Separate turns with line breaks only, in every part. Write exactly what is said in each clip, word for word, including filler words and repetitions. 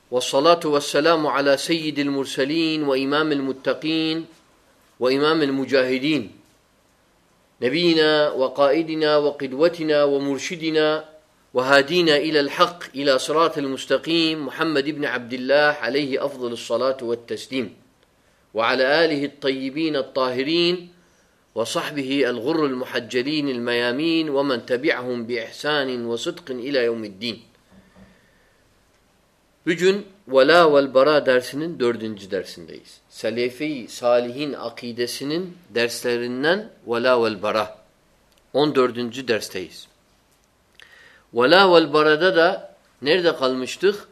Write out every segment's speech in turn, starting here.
Vessalatu vesselamu ala seyyidil murselin ve imamil muttaqin ve imamil mücahidin. Nebiyina ve kaidina ve kıdvetina ve murşidina ve hadina ila'l hak ila sıratil mustakim Muhammed ibn Abdullah aleyhi afdalus salatu ve teslim ve ala alihi't tayyibin't tahirin ve sahbihi el-gurrul muhaccelin el-meyamin ve men tebi'ahum bi ihsanin ve sıdkın ila yevmiddin. Bugün Vela vel Bara dersinin dördüncü dersindeyiz. Selefi Salihin akidesinin derslerinden Vela vel Bara. On dördüncü dersteyiz. Vela vel Bara'da da nerede kalmıştık?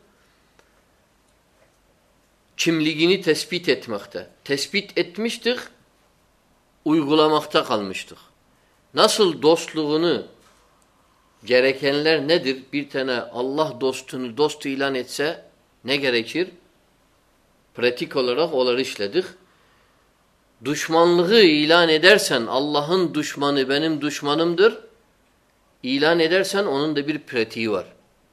Kimliğini tespit etmekte. Tespit etmiştik, uygulamakta kalmıştık. Nasıl dostluğunu gerekenler nedir? Bir tane Allah dostunu dost ilan etse ne gerekir? Pratik olarak onları işledik. Düşmanlığı ilan edersen Allah'ın düşmanı benim düşmanımdır. İlan edersen onun da bir pratiği var.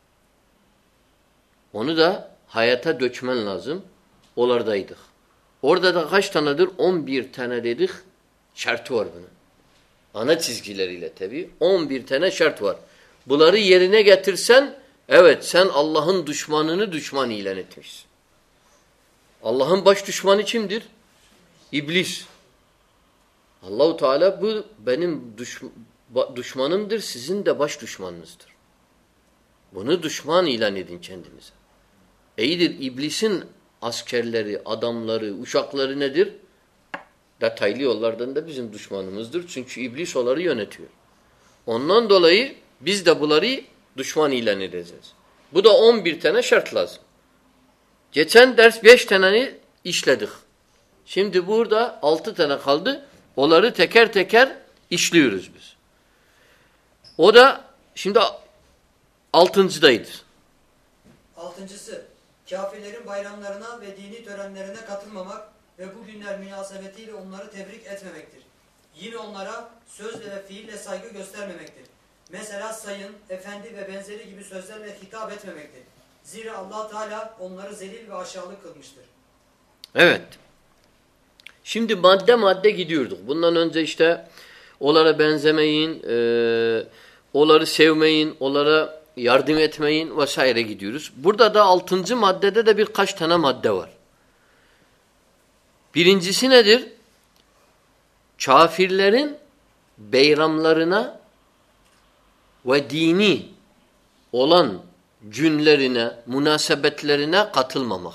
Onu da hayata dökmen lazım. Olardaydık. Orada da kaç tanedir? on bir tane dedik. Şartı var bunun. Ana çizgileriyle tabii. on bir tane şart var. Bunları yerine getirsen, evet sen Allah'ın düşmanını düşman ilan etmişsin. Allah'ın baş düşmanı kimdir? İblis. Allahu Teala bu benim düş, düşmanımdır, sizin de baş düşmanınızdır. Bunu düşman ilan edin kendinize. İyidir, İblisin askerleri, adamları, uşakları nedir? Detaylı yollardan da bizim düşmanımızdır. Çünkü iblis onları yönetiyor. Ondan dolayı biz de bunları düşman ilan edeceğiz. Bu da on bir tane şart lazım. Geçen ders beş taneyi işledik. Şimdi burada altı tane kaldı. Onları teker teker işliyoruz biz. O da şimdi altıncıdaydı.
Altıncısı, kafirlerin bayramlarına ve dini törenlerine katılmamak ve bu günler münasebetiyle onları tebrik etmemektir. Yine onlara sözle ve fiille saygı göstermemektir. Mesela sayın, efendi ve benzeri gibi sözlerle hitap etmemektir. Zira Allah Teala onları zelil ve aşağılık kılmıştır.
Evet. Şimdi madde madde gidiyorduk. Bundan önce işte onlara benzemeyin, e, onları sevmeyin, onlara yardım etmeyin vesaire gidiyoruz. Burada da altıncı maddede de birkaç tane madde var. Birincisi nedir? Kafirlerin beyramlarına ve dini olan günlerine, münasebetlerine katılmamak.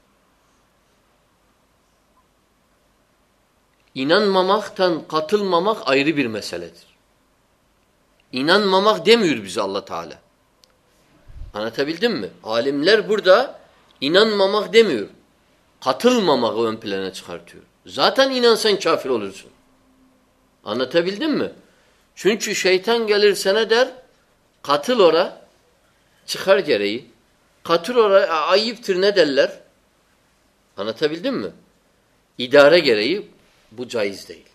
İnanmamaktan katılmamak ayrı bir meseledir. İnanmamak demiyor bize Allah Teala. Anlatabildim mi? Alimler burada inanmamak demiyor. Katılmamakı ön plana çıkartıyor. Zaten inansan kafir olursun. Anlatabildim mi? Çünkü şeytan gelir sana der, katıl ora, çıkar gereği. Katıl ora, ayıptır ne derler? Anlatabildim mi? İdare gereği bu caiz değil.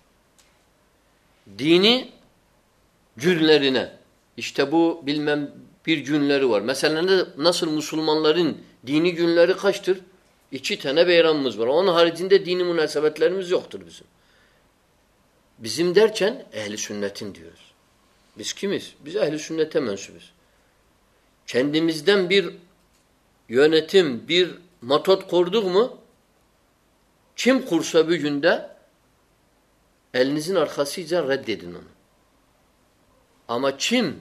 Dini günlerine, işte bu bilmem bir günleri var. Mesela nasıl Müslümanların dini günleri kaçtır? İki tane bayramımız var. Onun haricinde dini münasebetlerimiz yoktur bizim. Bizim derken ehli sünnetin diyoruz. Biz kimiz? Biz ehli sünnete mensubuz. Kendimizden bir yönetim, bir metot kurduk mu? Kim kursa bir günde elinizin arkasıyla reddedin onu. Ama kim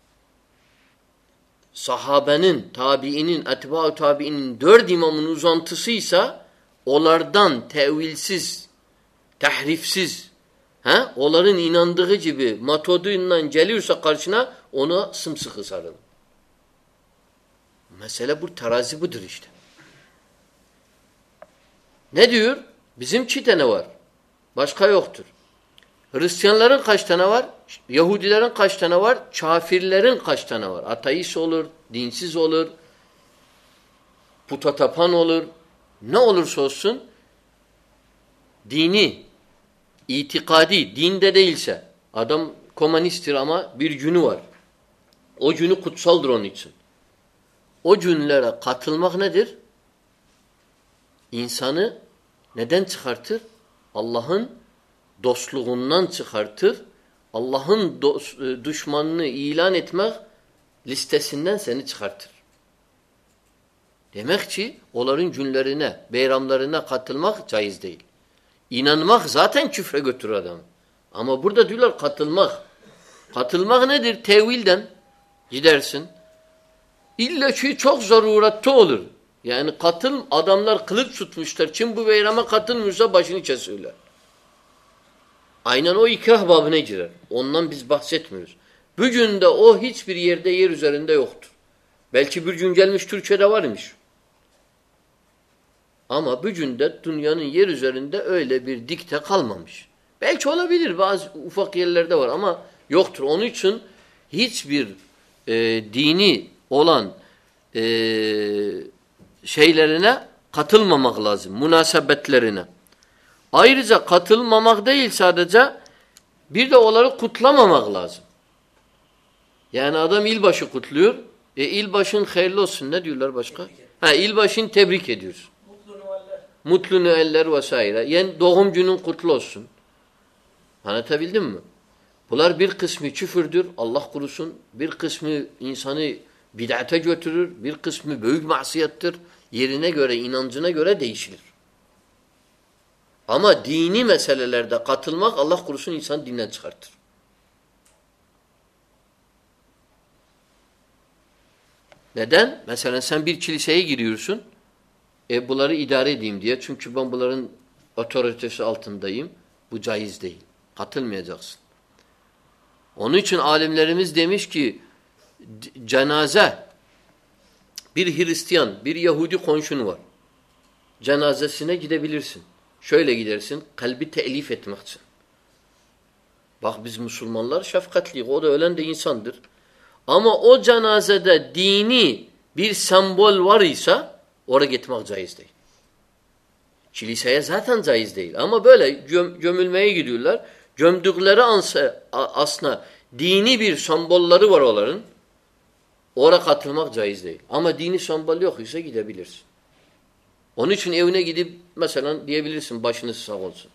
sahabenin, tabiinin, etba-ı tabiinin dört imamın uzantısıysa onlardan tevilsiz, tahrifsiz, he, onların inandığı gibi metoduyla geliyorsa karşına ona sımsıkı sarılın. Mesele bu, terazi budur işte. Ne diyor? Bizim iki tane var. Başka yoktur. Hristiyanların kaç tane var? Yahudilerin kaç tane var? Kafirlerin kaç tane var? Ateist olur, dinsiz olur, puta tapan olur. Ne olursa olsun dini, itikadi, dinde değilse adam komünisttir ama bir günü var. O günü kutsaldır onun için. O günlere katılmak nedir? insanı neden çıkartır? Allah'ın dostluğundan çıkartır. Allah'ın düşmanını ilan etmek listesinden seni çıkartır. Demek ki onların günlerine, bayramlarına katılmak caiz değil. İnanmak zaten küfre götürür adamı. Ama burada diyorlar katılmak. Katılmak nedir? Tevilden gidersin. İlla ki çok zarurette olur. Yani katıl, adamlar kılıç tutmuşlar. Kim bu bayrama katılmıyorsa başını kesiyorlar. Aynen o ikrah babına girer. Ondan biz bahsetmiyoruz. Bugün de o hiçbir yerde yer üzerinde yoktur. Belki bir gün gelmiş Türkiye'de varmış. Ama bugün de dünyanın yer üzerinde öyle bir dikte kalmamış. Belki olabilir, bazı ufak yerlerde var ama yoktur. Onun için hiçbir e, dini olan e, şeylerine katılmamak lazım, münasebetlerine. Ayrıca katılmamak değil sadece, bir de onları kutlamamak lazım. Yani adam ilbaşı kutluyor. E ilbaşın hayırlı olsun. Ne diyorlar başka? Ha, ilbaşını tebrik ediyoruz. Mutlu Noeller. Mutlu Noeller vesaire. Yani doğum günün kutlu olsun. Anlatabildim mi? Bunlar bir kısmı küfürdür. Allah korusun. Bir kısmı insanı bid'ate götürür. Bir kısmı büyük masiyettir. Yerine göre, inancına göre değişilir. Ama dini meselelerde katılmak Allah korusun insan dinden çıkartır. Neden? Mesela sen bir kiliseye giriyorsun. E bunları idare edeyim diye. Çünkü ben bunların otoritesi altındayım. Bu caiz değil. Katılmayacaksın. Onun için alimlerimiz demiş ki cenaze, bir Hristiyan, bir Yahudi komşun var. Cenazesine gidebilirsin. Şöyle gidersin, kalbi telif etmek için. Bak biz Müslümanlar şefkatliyiz. O da ölen de insandır. Ama o cenazede dini bir sembol var ise oraya gitmek caiz değil. Kiliseye zaten caiz değil. Ama böyle göm, gömülmeye gidiyorlar. Gömdükleri ansa, aslında dini bir sembolları var onların. Oraya katılmak caiz değil. Ama dini sembol yok ise gidebilirsin. Onun için evine gidip mesela diyebilirsin başınız sağ olsun.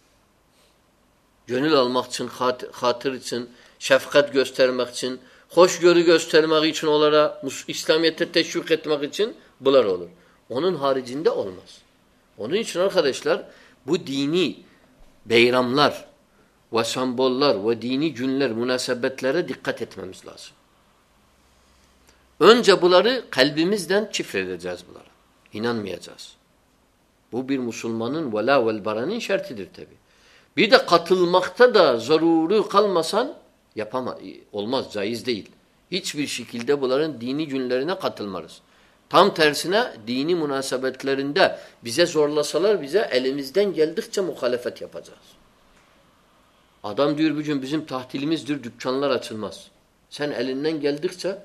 Gönül almak için, hat, hatır için, şefkat göstermek için, hoşgörü göstermek için, onlara İslamiyet'e teşvik etmek için bunlar olur. Onun haricinde olmaz. Onun için arkadaşlar bu dini beyramlar ve semboller ve dini günler, münasebetlere dikkat etmemiz lazım. Önce bunları kalbimizden çifredeceğiz bunlara. İnanmayacağız. Bu bir Müslümanın vela vel baranın şartıdır tabi. Bir de katılmakta da zaruri kalmasan yapama, olmaz, caiz değil. Hiçbir şekilde bunların dini günlerine katılmarız. Tam tersine dini münasebetlerinde bize zorlasalar bize elimizden geldikçe muhalefet yapacağız. Adam diyor bugün bizim tahtilimizdir, dükkanlar açılmaz. Sen elinden geldikçe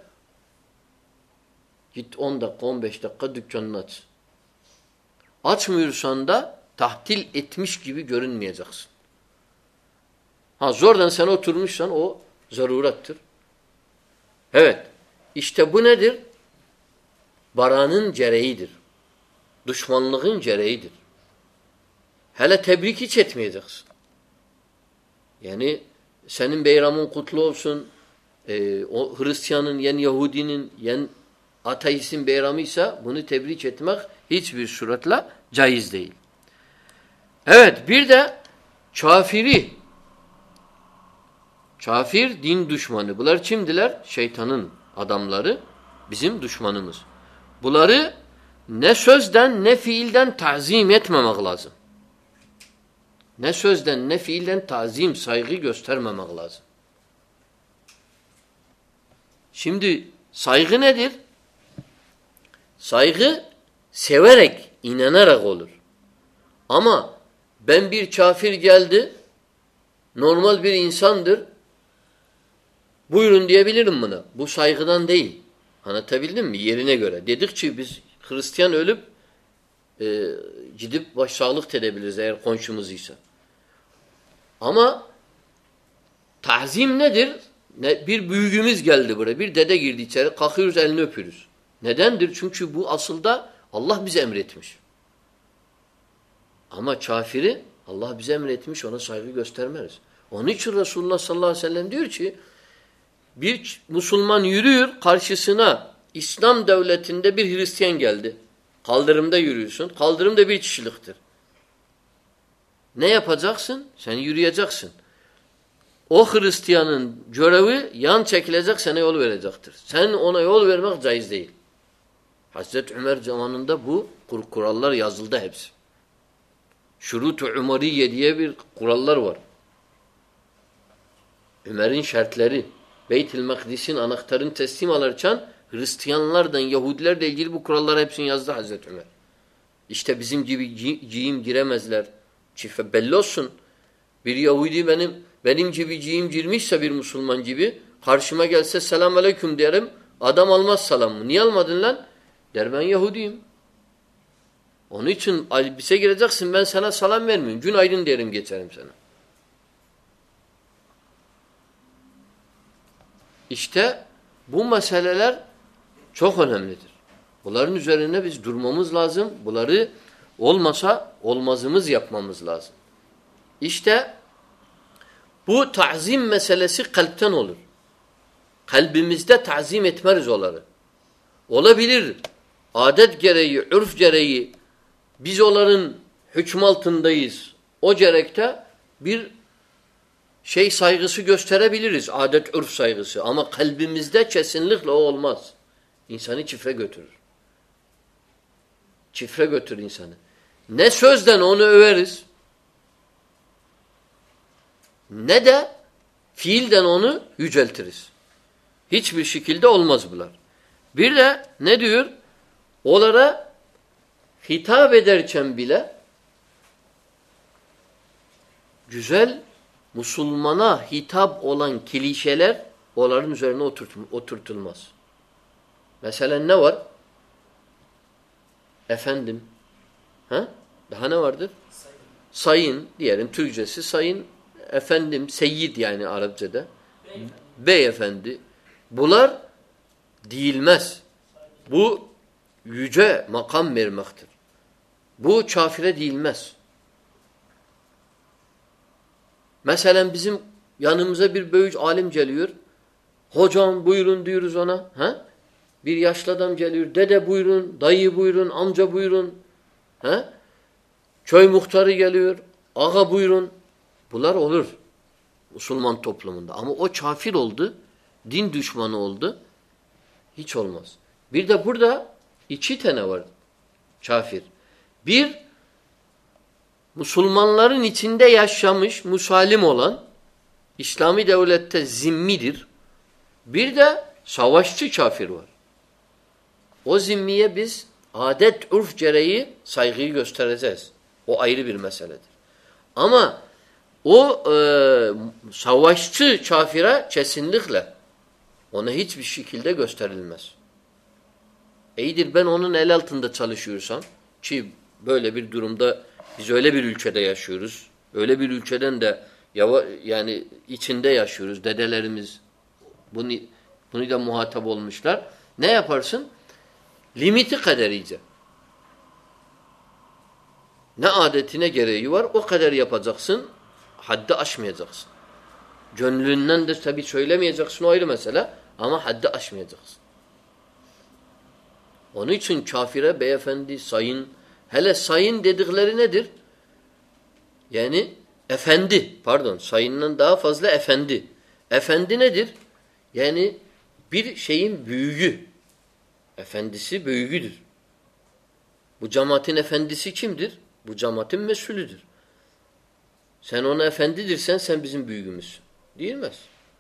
git on dakika, on beş dakika dükkanını aç. Açmıyorsan da tahtil etmiş gibi görünmeyeceksin. Ha zordan sen oturmuşsan o zarurettir. Evet. İşte bu nedir? Baranın gereğidir. Düşmanlığın gereğidir. Hele tebrik hiç etmeyeceksin. Yani senin beyramın kutlu olsun, e, o Hristiyanın, yen Yahudinin, yen ateistin beyramıysa bunu tebrik etmek hiçbir suretle caiz değil. Evet, bir de kafiri, kafir din düşmanı. Bunlar kimdiler? Şeytanın adamları, bizim düşmanımız. Bunları ne sözden ne fiilden tazim etmemek lazım. Ne sözden ne fiilden tazim, saygı göstermemek lazım. Şimdi saygı nedir? Saygı severek, inanarak olur. Ama ben bir kafir geldi, normal bir insandır, buyurun diyebilirim buna. Bu saygıdan değil. Anlatabildim mi? Yerine göre. Dedikçe biz Hristiyan ölüp e, gidip başsağlık edebiliriz eğer komşumuzuysa. Ama tazim nedir? Ne, bir büyüğümüz geldi buraya, bir dede girdi içeri, kalkıyoruz elini öpüyoruz. Nedendir? Çünkü bu aslında Allah bize emretmiş. Ama kafiri Allah bize emretmiş, ona saygı göstermeriz. Onun için Resulullah sallallahu aleyhi ve sellem diyor ki bir Müslüman yürüyor, karşısına İslam devletinde bir Hristiyan geldi. Kaldırımda yürüyorsun. Kaldırım da bir kişiliktir. Ne yapacaksın? Sen yürüyeceksin. O Hristiyanın görevi yan çekilecek, sana yol verecektir. Sen ona yol vermek caiz değil. Hazreti Ömer zamanında bu kur kurallar yazıldı hepsi. Şurut-u Umariye diye bir kurallar var. Ömer'in şartları, Beyt-i Makdis'in anahtarını teslim alırken Hristiyanlardan, Yahudilerle ilgili bu kuralları hepsini yazdı Hazreti Ömer. İşte bizim gibi giyim giremezler. Çife belli olsun. Bir Yahudi benim benim gibi giyim girmişse bir Müslüman gibi karşıma gelse selam aleyküm derim. Adam almaz selamı. Niye almadın lan? Der ben Yahudiyim. Onun için elbise gireceksin, ben sana salam vermiyorum. Günaydın derim, geçerim sana. İşte bu meseleler çok önemlidir. Bunların üzerine biz durmamız lazım. Bunları olmasa olmazımız yapmamız lazım. İşte bu ta'zim meselesi kalpten olur. Kalbimizde ta'zim etmeriz onları. Olabilir. Adet gereği, ürf gereği biz onların hüküm altındayız. O gerekte bir şey saygısı gösterebiliriz. Adet, ürf saygısı. Ama kalbimizde kesinlikle o olmaz. İnsanı çifre götürür. Çifre götürür insanı. Ne sözden onu överiz, ne de fiilden onu yüceltiriz. Hiçbir şekilde olmaz bunlar. Bir de ne diyor? Onlara hitap ederken bile güzel Müslümana hitap olan klişeler onların üzerine oturtulmaz. Mesela ne var? Efendim. Ha? Daha ne vardır? Sayın. Sayın diyelim, Türkçesi sayın, efendim, seyyid yani Arapçada. Beyefendi. Beyefendi. Bunlar değilmez. Bu yüce makam vermektir. Bu kafire değilmez. Mesela bizim yanımıza bir büyük alim geliyor. Hocam buyurun diyoruz ona. Ha? Bir yaşlı adam geliyor. Dede buyurun, dayı buyurun, amca buyurun. Ha? Köy muhtarı geliyor. Ağa buyurun. Bunlar olur Müslüman toplumunda. Ama o kafir oldu. Din düşmanı oldu. Hiç olmaz. Bir de burada iki tane var kafir. Bir, Müslümanların içinde yaşamış, musallim olan, İslami devlette zimmidir. Bir de savaşçı kafir var. O zimmiye biz adet, urf gereği saygıyı göstereceğiz. O ayrı bir meseledir. Ama o e, savaşçı kafire kesinlikle ona hiçbir şekilde gösterilmez. İyidir, ben onun el altında çalışıyorsam, ki böyle bir durumda biz öyle bir ülkede yaşıyoruz. Öyle bir ülkeden de yava, yani içinde yaşıyoruz. Dedelerimiz bunu, bunu da muhatap olmuşlar. Ne yaparsın? Limiti kadar iyice. Ne adetine gereği var o kadar yapacaksın. Haddi aşmayacaksın. Gönlünden de tabii söylemeyeceksin, o ayrı mesele. Ama haddi aşmayacaksın. Onun için kafire beyefendi, sayın, hele sayın dedikleri nedir? Yani efendi, pardon, sayından daha fazla efendi. Efendi nedir? Yani bir şeyin büyüğü. Efendisi büyüğüdür. Bu cemaatin efendisi kimdir? Bu cemaatin mesulüdür. Sen ona efendidirsen sen bizim büyüğümüzsün. Diyilmez.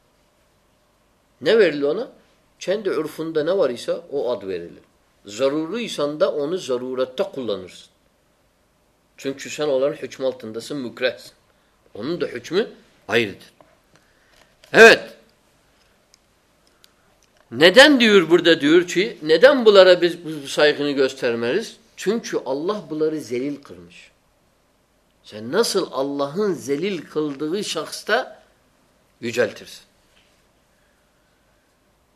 Ne verilir ona? Kendi ürfünde ne var ise o ad verilir. Zaruruysan da onu zarurette kullanırsın. Çünkü sen onların hükmü altındasın, mükrehsin. Onun da hükmü ayrıdır. Evet. Neden diyor burada diyor ki, neden bunlara biz bu saygını göstermeliyiz? Çünkü Allah bunları zelil kılmış. Sen nasıl Allah'ın zelil kıldığı şahsta yüceltirsin?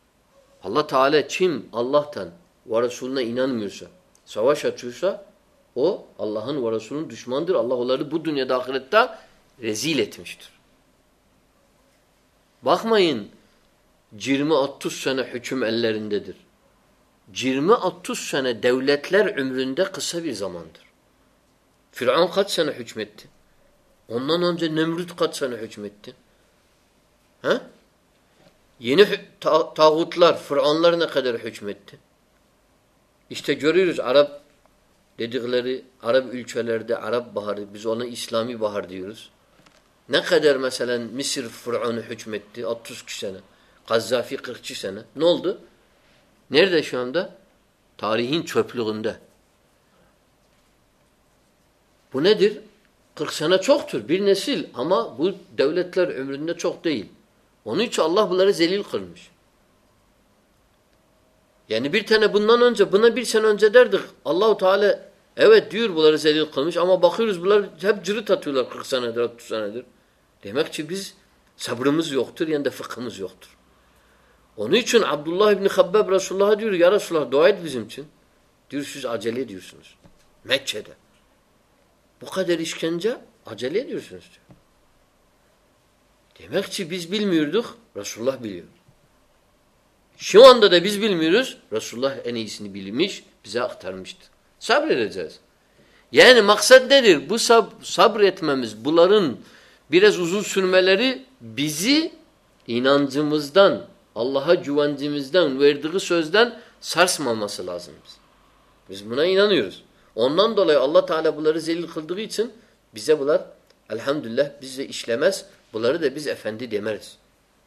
Allah Teala kim Allah'tan ve Resulüne inanmıyorsa, savaş açıyorsa O Allah'ın ve Resulünün düşmanıdır. Allah onları bu dünyada ahirette rezil etmiştir. Bakmayın yirmi otuz sene hüküm ellerindedir. yirmi otuz sene devletler ömründe kısa bir zamandır. Firavun kaç sene hükmetti? Ondan önce Nemrut kaç sene hükmetti? He? Yeni ta tağutlar, Firavunlar ne kadar hükmetti? İşte görüyoruz Arap dedikleri Arap ülkelerde Arap Baharı, biz ona İslami Bahar diyoruz. Ne kadar mesela Mısır Firavun'u hükmetti? otuz iki sene. Gazzafi kırk iki sene. Ne oldu? Nerede şu anda? Tarihin çöplüğünde. Bu nedir? kırk sene çoktur. Bir nesil ama bu devletler ömründe çok değil. Onun için Allah bunları zelil kılmış. Yani bir tane bundan önce, buna bir sene önce derdik. Allahu Teala evet diyor bunları zelil kılmış ama bakıyoruz bunlar hep cırıt atıyorlar kırk senedir, otuz senedir. Demek ki biz sabrımız yoktur yani de fıkhımız yoktur. Onun için Abdullah İbni Habbab Resulullah'a diyor ya Resulullah dua et bizim için. Diyor siz acele ediyorsunuz. Mekke'de. Bu kadar işkence acele ediyorsunuz diyor. Demek ki biz bilmiyorduk, Resulullah biliyor. Şu anda da biz bilmiyoruz, Resulullah en iyisini bilmiş, bize aktarmıştır. Sabredeceğiz. Yani maksat nedir? Bu sab sabretmemiz, bunların biraz uzun sürmeleri bizi inancımızdan, Allah'a güvencimizden, verdiği sözden sarsmaması lazım. Biz, biz buna inanıyoruz. Ondan dolayı Allah Teala bunları zelil kıldığı için bize bunlar elhamdülillah bize işlemez. Bunları da biz efendi demeriz.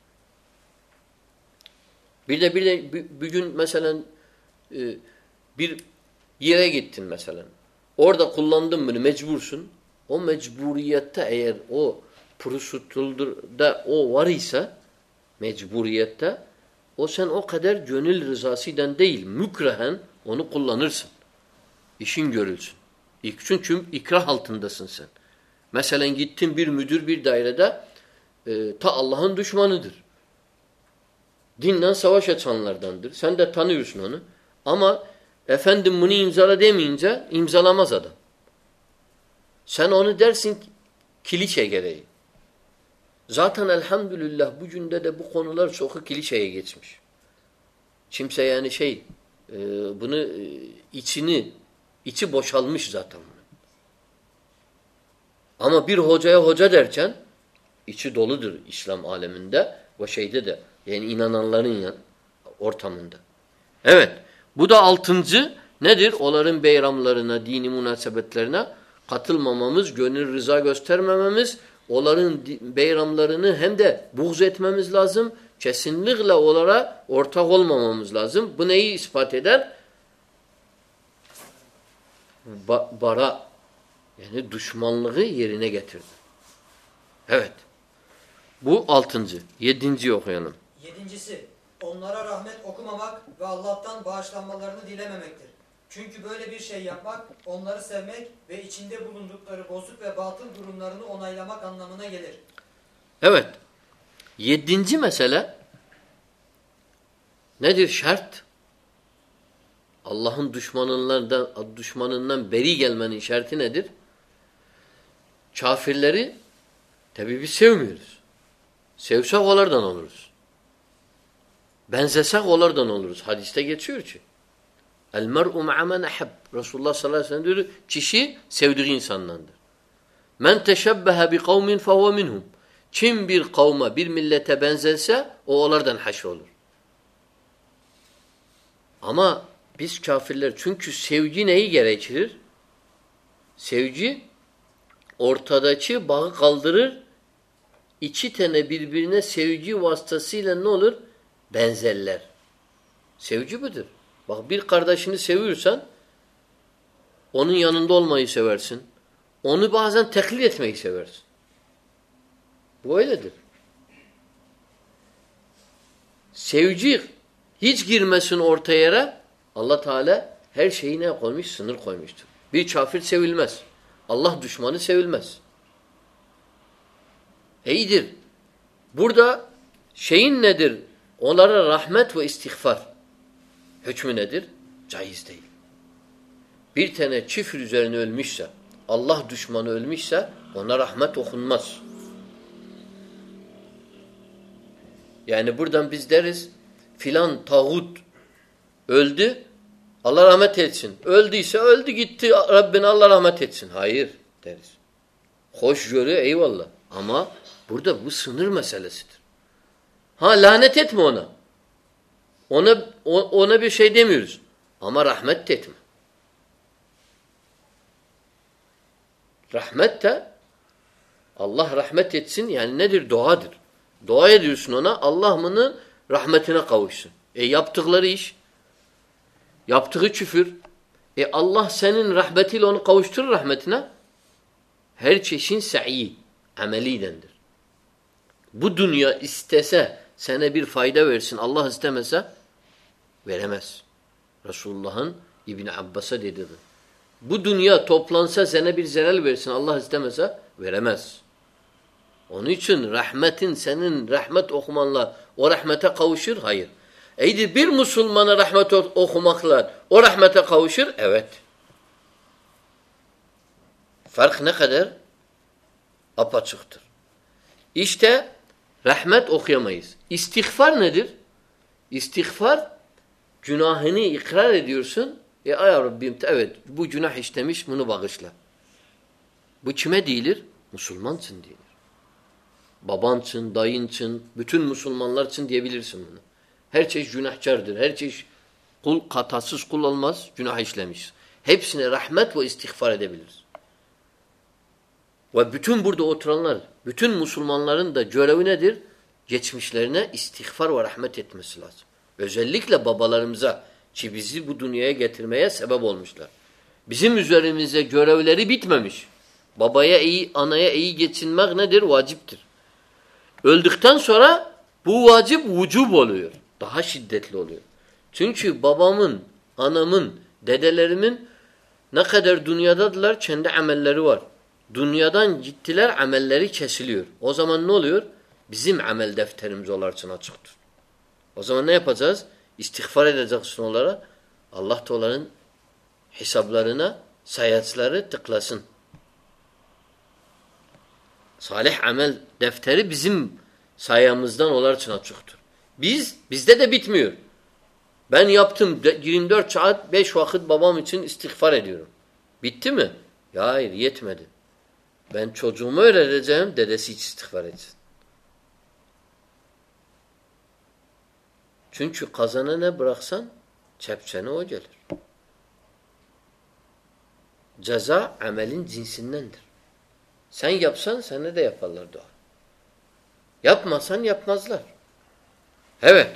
Bir de bir de bir gün mesela bir yere gittin mesela. Orada kullandın bunu mecbursun. O mecburiyette eğer o prosutulda o var ise mecburiyette o sen o kadar gönül rızasıyla değil mükrehen onu kullanırsın. İşin görülsün. Çünkü ikrah altındasın sen. Mesela gittin bir müdür bir dairede e, ta Allah'ın düşmanıdır. Dinden savaş açanlardandır. Sen de tanıyorsun onu. Ama efendim bunu imzala demeyince imzalamaz adam. Sen onu dersin kilişe gereği. Zaten elhamdülillah bu günde de bu konular çok kilişeye geçmiş. Kimse yani şey e, bunu e, içini içi boşalmış zaten. Ama bir hocaya hoca derken içi doludur İslam aleminde ve şeyde de yani inananların ortamında. Evet. Bu da altıncı nedir? Onların beyramlarına, dini münasebetlerine katılmamamız, gönül rıza göstermememiz, onların beyramlarını hem de buğz etmemiz lazım. Kesinlikle onlara ortak olmamamız lazım. Bu neyi ispat eder? Ba bara yani düşmanlığı yerine getirdi. Evet. Bu altıncı. Yedinci okuyalım.
Yedincisi, onlara rahmet okumamak ve Allah'tan bağışlanmalarını dilememektir. Çünkü böyle bir şey yapmak, onları sevmek ve içinde bulundukları bozuk ve batıl durumlarını onaylamak anlamına gelir.
Evet. Yedinci mesele nedir şart? Allah'ın düşmanlarından, düşmanından beri gelmenin şartı nedir? Kafirleri tabi biz sevmiyoruz. Sevsek onlardan oluruz. Benzesek onlardan oluruz. Hadiste geçiyor ki El mer'u ma'a men ahab. Resulullah sallallahu aleyhi ve sellem diyor kişi sevdiği insandandır. Men teşebbehe bi kavmin fehuve minhum. Kim bir kavme, bir millete benzerse o onlardan haşr olur. Ama biz kafirler çünkü sevgi neyi gerektirir? Sevgi ortadaki bağı kaldırır. İki tane birbirine sevgi vasıtasıyla ne olur? Benzerler. Sevgi budur. Bak bir kardeşini seviyorsan onun yanında olmayı seversin. Onu bazen teklit etmeyi seversin. Bu öyledir. Sevgi hiç girmesin ortaya yere Allah Teala her şeyi ne koymuş? Sınır koymuştur. Bir kafir sevilmez. Allah düşmanı sevilmez. İyidir. Burada şeyin nedir? Onlara rahmet ve istiğfar. Hükmü nedir? Caiz değil. bir tane çifir üzerine ölmüşse, Allah düşmanı ölmüşse ona rahmet okunmaz. Yani buradan biz deriz filan tağut öldü, Allah rahmet etsin. Öldüyse öldü gitti, Rabbine Allah rahmet etsin. Hayır deriz. Hoşgörü eyvallah. Ama burada bu sınır meselesidir. Ha lanet etme ona. Ona ona bir şey demiyoruz. Ama rahmet de etme. Rahmet de Allah rahmet etsin yani nedir? Duadır. Dua ediyorsun ona Allah'ımın rahmetine kavuşsun. E yaptıkları iş, yaptığı küfür, e Allah senin rahmetiyle onu kavuşturur rahmetine. Her çeşin sa'i, amelidendir. Bu dünya istese sana bir fayda versin, Allah istemese veremez. Resulullah'ın İbn Abbas'a dediği. Bu dünya toplansa sana bir zarar versin, Allah istemese veremez. Onun için rahmetin senin rahmet okumanla o rahmete kavuşur. Hayır. Eydi bir Müslümana rahmet okumakla o rahmete kavuşur. Evet. Fark ne kadar? Apaçıktır. İşte rahmet okuyamayız. İstiğfar nedir? İstiğfar günahını ikrar ediyorsun. E ay Rabbim evet bu günah işlemiş bunu bağışla. Bu kime değilir? Müslümansın değilir. Babansın, dayınsın, bütün Müslümanlar için diyebilirsin bunu. Her çeşit günahkardır. Her çeşit kul hatasız kul olmaz, günah işlemiş. Hepsine rahmet ve istiğfar edebiliriz. Ve bütün burada oturanlar, bütün Müslümanların da görevi nedir? Geçmişlerine istiğfar ve rahmet etmesi lazım. Özellikle babalarımıza ki bizi bu dünyaya getirmeye sebep olmuşlar. Bizim üzerimize görevleri bitmemiş. Babaya iyi, anaya iyi geçinmek nedir? Vaciptir. Öldükten sonra bu vacip vücub oluyor. Daha şiddetli oluyor. Çünkü babamın, anamın, dedelerimin ne kadar dünyadadılar kendi amelleri var. Dünyadan gittiler amelleri kesiliyor. O zaman ne oluyor? Bizim amel defterimiz onlar için açıktır. O zaman ne yapacağız? İstiğfar edeceksin onlara. Allah da onların hesaplarına sayaçları tıklasın. Salih amel defteri bizim sayamızdan onlar için açıktır. Biz, bizde de bitmiyor. Ben yaptım yirmi dört saat beş vakit babam için istiğfar ediyorum. Bitti mi? Ya hayır yetmedi. Ben çocuğumu öğreteceğim, dedesi hiç istiğfar etsin. Çünkü kazana ne bıraksan çepçene o gelir. Ceza amelin cinsindendir. Sen yapsan sana de yaparlar dua. Yapmasan yapmazlar. Evet.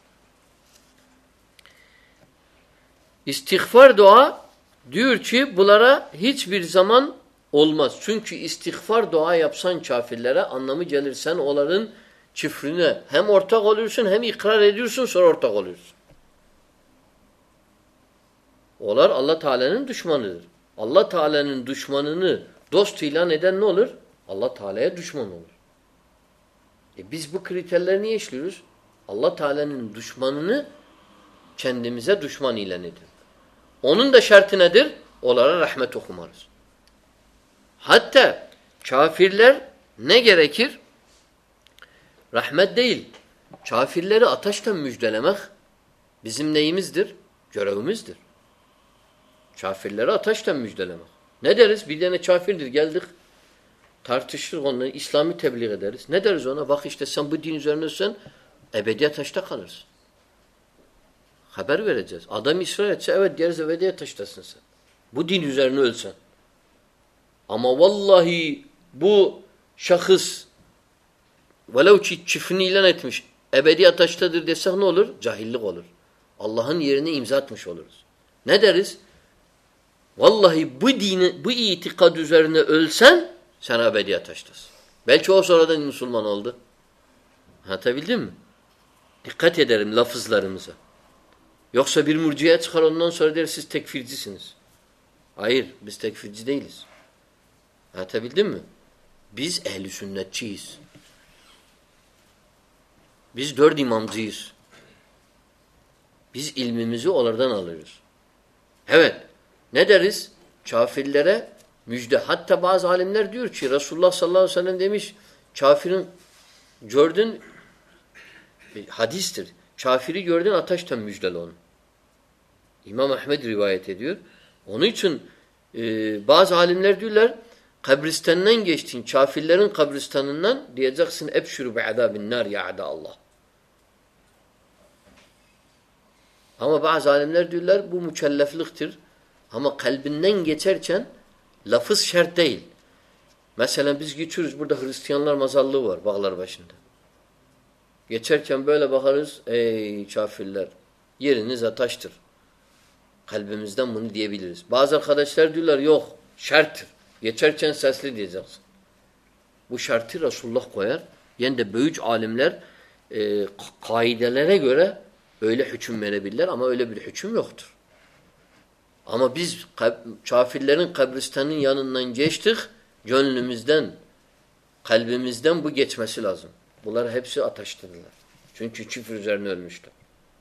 İstiğfar dua diyor ki bunlara hiçbir zaman olmaz. Çünkü istiğfar dua yapsan kafirlere anlamı gelir. Sen onların küfrüne hem ortak oluyorsun hem ikrar ediyorsun sonra ortak oluyorsun. Onlar Allah Teala'nın düşmanıdır. Allah Teala'nın düşmanını dost ilan eden ne olur? Allah Teala'ya düşman olur. E biz bu kriterleri niye işliyoruz? Allah Teala'nın düşmanını kendimize düşman ilan edin. Onun da şartı nedir? Onlara rahmet okumarız. Hatta kafirler ne gerekir? Rahmet değil. Kafirleri ateşten müjdelemek bizim neyimizdir? Görevimizdir. Kafirleri ateşten müjdelemek. Ne deriz? Bir tane kafirdir geldik. Tartışır onunla. İslam'ı tebliğ ederiz. Ne deriz ona? Bak işte sen bu din üzerine ölsen ebedi ateşte kalırsın. Haber vereceğiz. Adam ısrar etse evet deriz ebedi ateştesin sen. Bu din üzerine ölsen. Ama vallahi bu şahıs velev ki çiftini ilan etmiş ebedi ateştedir desek ne olur? Cahillik olur. Allah'ın yerine imza atmış oluruz. Ne deriz? Vallahi bu dini, bu itikad üzerine ölsen sen ebedi ateştesin. Belki o sonradan Müslüman oldu. Anlatabildim mi? Dikkat ederim lafızlarımıza. Yoksa bir murciye çıkar ondan sonra der siz tekfircisiniz. Hayır biz tekfirci değiliz. Anlatabildim mi? Biz ehli sünnetçiyiz. Biz dört imamcıyız. Biz ilmimizi onlardan alıyoruz. Evet. Ne deriz? Kafirlere müjde. Hatta bazı alimler diyor ki Resulullah sallallahu aleyhi ve sellem demiş kafirin gördün hadistir. Kafiri gördün ateşten müjdele onu. İmam Ahmed rivayet ediyor. Onun için e, bazı alimler diyorlar kabristandan geçtin. Kafirlerin kabristanından diyeceksin ebşürü bi'adabin nar ya ada Allah. Ama bazı alimler diyorlar bu mükellefliktir. Ama kalbinden geçerken lafız şart değil. Mesela biz geçiyoruz burada Hristiyanlar mazallığı var bağlar başında. Geçerken böyle bakarız ey kafirler yeriniz ataştır. Kalbimizden bunu diyebiliriz. Bazı arkadaşlar diyorlar yok şarttır. Geçerken sesli diyeceksin. Bu şartı Resulullah koyar. Yani de büyük alimler e, kaidelere göre öyle hüküm verebilirler ama öyle bir hüküm yoktur. Ama biz kafirlerin kabristanın yanından geçtik, gönlümüzden, kalbimizden bu geçmesi lazım. Bunlar hepsi ataştırırlar. Çünkü küfür üzerine ölmüşler.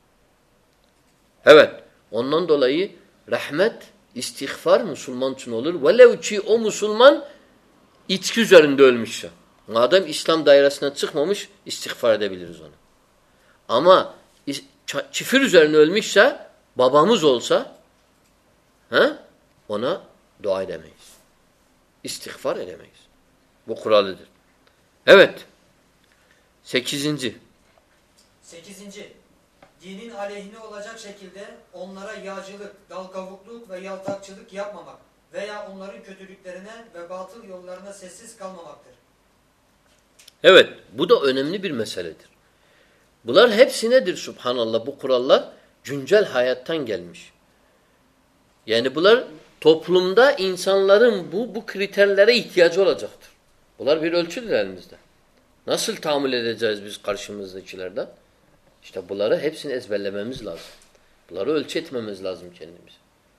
Evet, ondan dolayı rahmet, istiğfar Müslüman için olur. Velev ki o Müslüman içki üzerinde ölmüşse. Madem İslam dairesinden çıkmamış, istiğfar edebiliriz onu. Ama küfür üzerine ölmüşse, babamız olsa, he, ona dua edemeyiz. İstiğfar edemeyiz. Bu kuralıdır. Evet. Sekizinci.
Sekizinci. Dinin aleyhine olacak şekilde onlara yağcılık, dalgavukluk ve yaltakçılık yapmamak veya onların kötülüklerine ve batıl yollarına sessiz kalmamaktır.
Evet. Bu da önemli bir meseledir. Bunlar hepsi nedir subhanallah? Bu kurallar güncel hayattan gelmiş. Yani bunlar toplumda insanların bu bu kriterlere ihtiyacı olacaktır. Bunlar bir ölçüdür elimizde. Nasıl tahammül edeceğiz biz karşımızdakilerden? İşte bunları hepsini ezberlememiz lazım. Bunları ölçü etmemiz lazım kendimiz.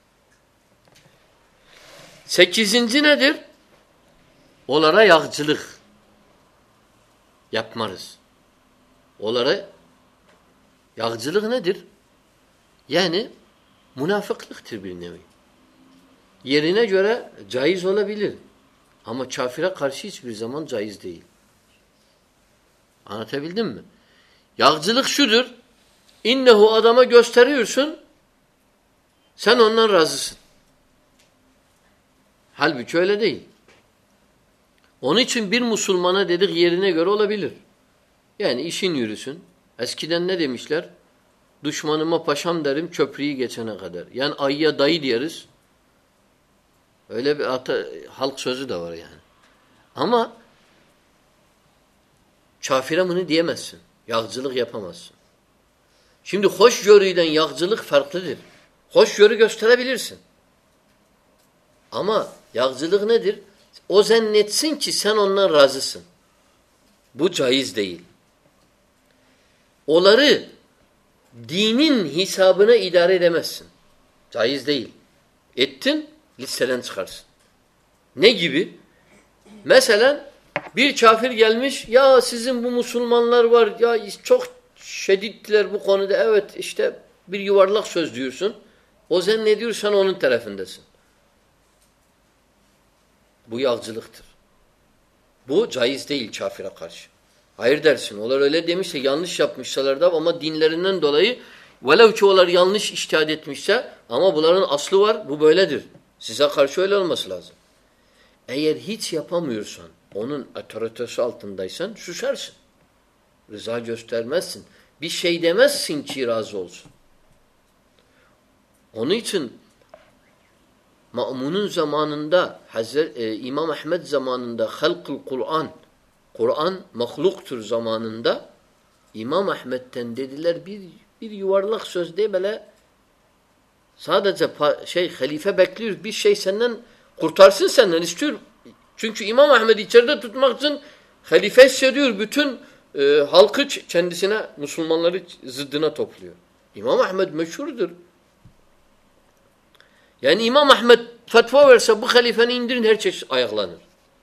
Sekizinci nedir? Onlara yağcılık yapmarız. Onlara yağcılık nedir? Yani münafıklıktır bir nevi. Yerine göre caiz olabilir. Ama kafire karşı hiçbir zaman caiz değil. Anlatabildim mi? Yağcılık şudur. İnnehu adama gösteriyorsun. Sen ondan razısın. Halbuki öyle değil. Onun için bir Müslümana dedik yerine göre olabilir. Yani işin yürüsün. Eskiden ne demişler? Düşmanıma paşam derim köprüyü geçene kadar. Yani ayıya dayı diyeriz. Öyle bir ata, halk sözü de var yani. Ama kafire bunu diyemezsin. Yağcılık yapamazsın. Şimdi hoşgörüyle yağcılık farklıdır. Hoşgörü gösterebilirsin. Ama yağcılık nedir? O zannetsin ki sen ondan razısın. Bu caiz değil. Onları dinin hesabına idare edemezsin. Caiz değil. Ettin, listeden çıkarsın. Ne gibi? Mesela bir kafir gelmiş, ya sizin bu Müslümanlar var, ya çok şediddiler bu konuda, evet işte bir yuvarlak söz diyorsun. O zannediyorsan onun tarafındasın. Bu yağcılıktır. Bu caiz değil kafire karşı. Hayır dersin. Onlar öyle demişse yanlış yapmışsalar da ama dinlerinden dolayı velev ki onlar yanlış içtihat etmişse ama bunların aslı var. Bu böyledir. Size karşı öyle olması lazım. Eğer hiç yapamıyorsan, onun otoritesi altındaysan susarsın. Rıza göstermezsin. Bir şey demezsin ki razı olsun. Onun için Ma'mun'un zamanında Hazreti e, İmam Ahmed zamanında halkul Kur'an Kur'an mahluktur zamanında İmam Ahmed'ten dediler bir bir yuvarlak söz değil böyle sadece şey halife bekliyor bir şey senden kurtarsın senden istiyor. Çünkü İmam Ahmed içeride tutmak için halife hissediyor. Bütün e, halkı kendisine Müslümanları zıddına topluyor. İmam Ahmed meşhurdur. Yani İmam Ahmed fetva verse bu halifeni indirin her şey ayaklanır.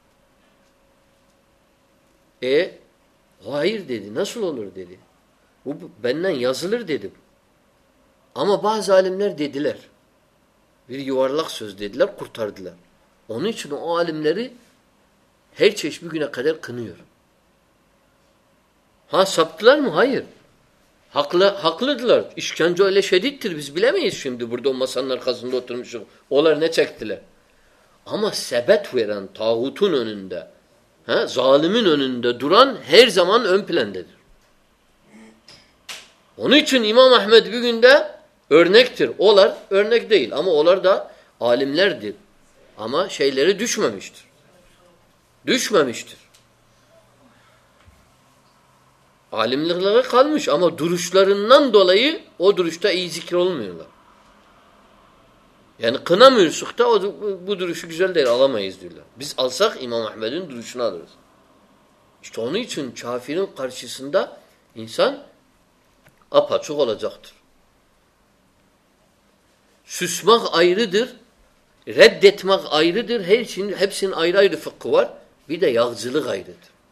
E hayır dedi. Nasıl olur dedi. Bu benden yazılır dedim. Ama bazı alimler dediler. Bir yuvarlak söz dediler, kurtardılar. Onun için o alimleri her çeşit bir güne kadar kınıyor. Ha saptılar mı? Hayır. Haklı, haklıdılar. İşkence öyle şedittir. Biz bilemeyiz şimdi burada o masanın arkasında oturmuşuz. Onlar ne çektiler? Ama sebet veren tağutun önünde, he, zalimin önünde duran her zaman ön plandadır. Onun için İmam Ahmed bir günde örnektir. Olar örnek değil ama olar da alimlerdir. Ama şeyleri düşmemiştir. Düşmemiştir. Alimlikleri kalmış ama duruşlarından dolayı o duruşta iyi zikir olmuyorlar. Yani kınamıyorsak da o, bu duruşu güzel değil, alamayız diyorlar. Biz alsak İmam Ahmed'in duruşunu alırız. İşte onun için kafirin karşısında insan apaçık olacaktır. Susmak ayrıdır, reddetmek ayrıdır. Her şeyin, hepsinin ayrı ayrı fıkhı var. Bir de yağcılık ayrıdır.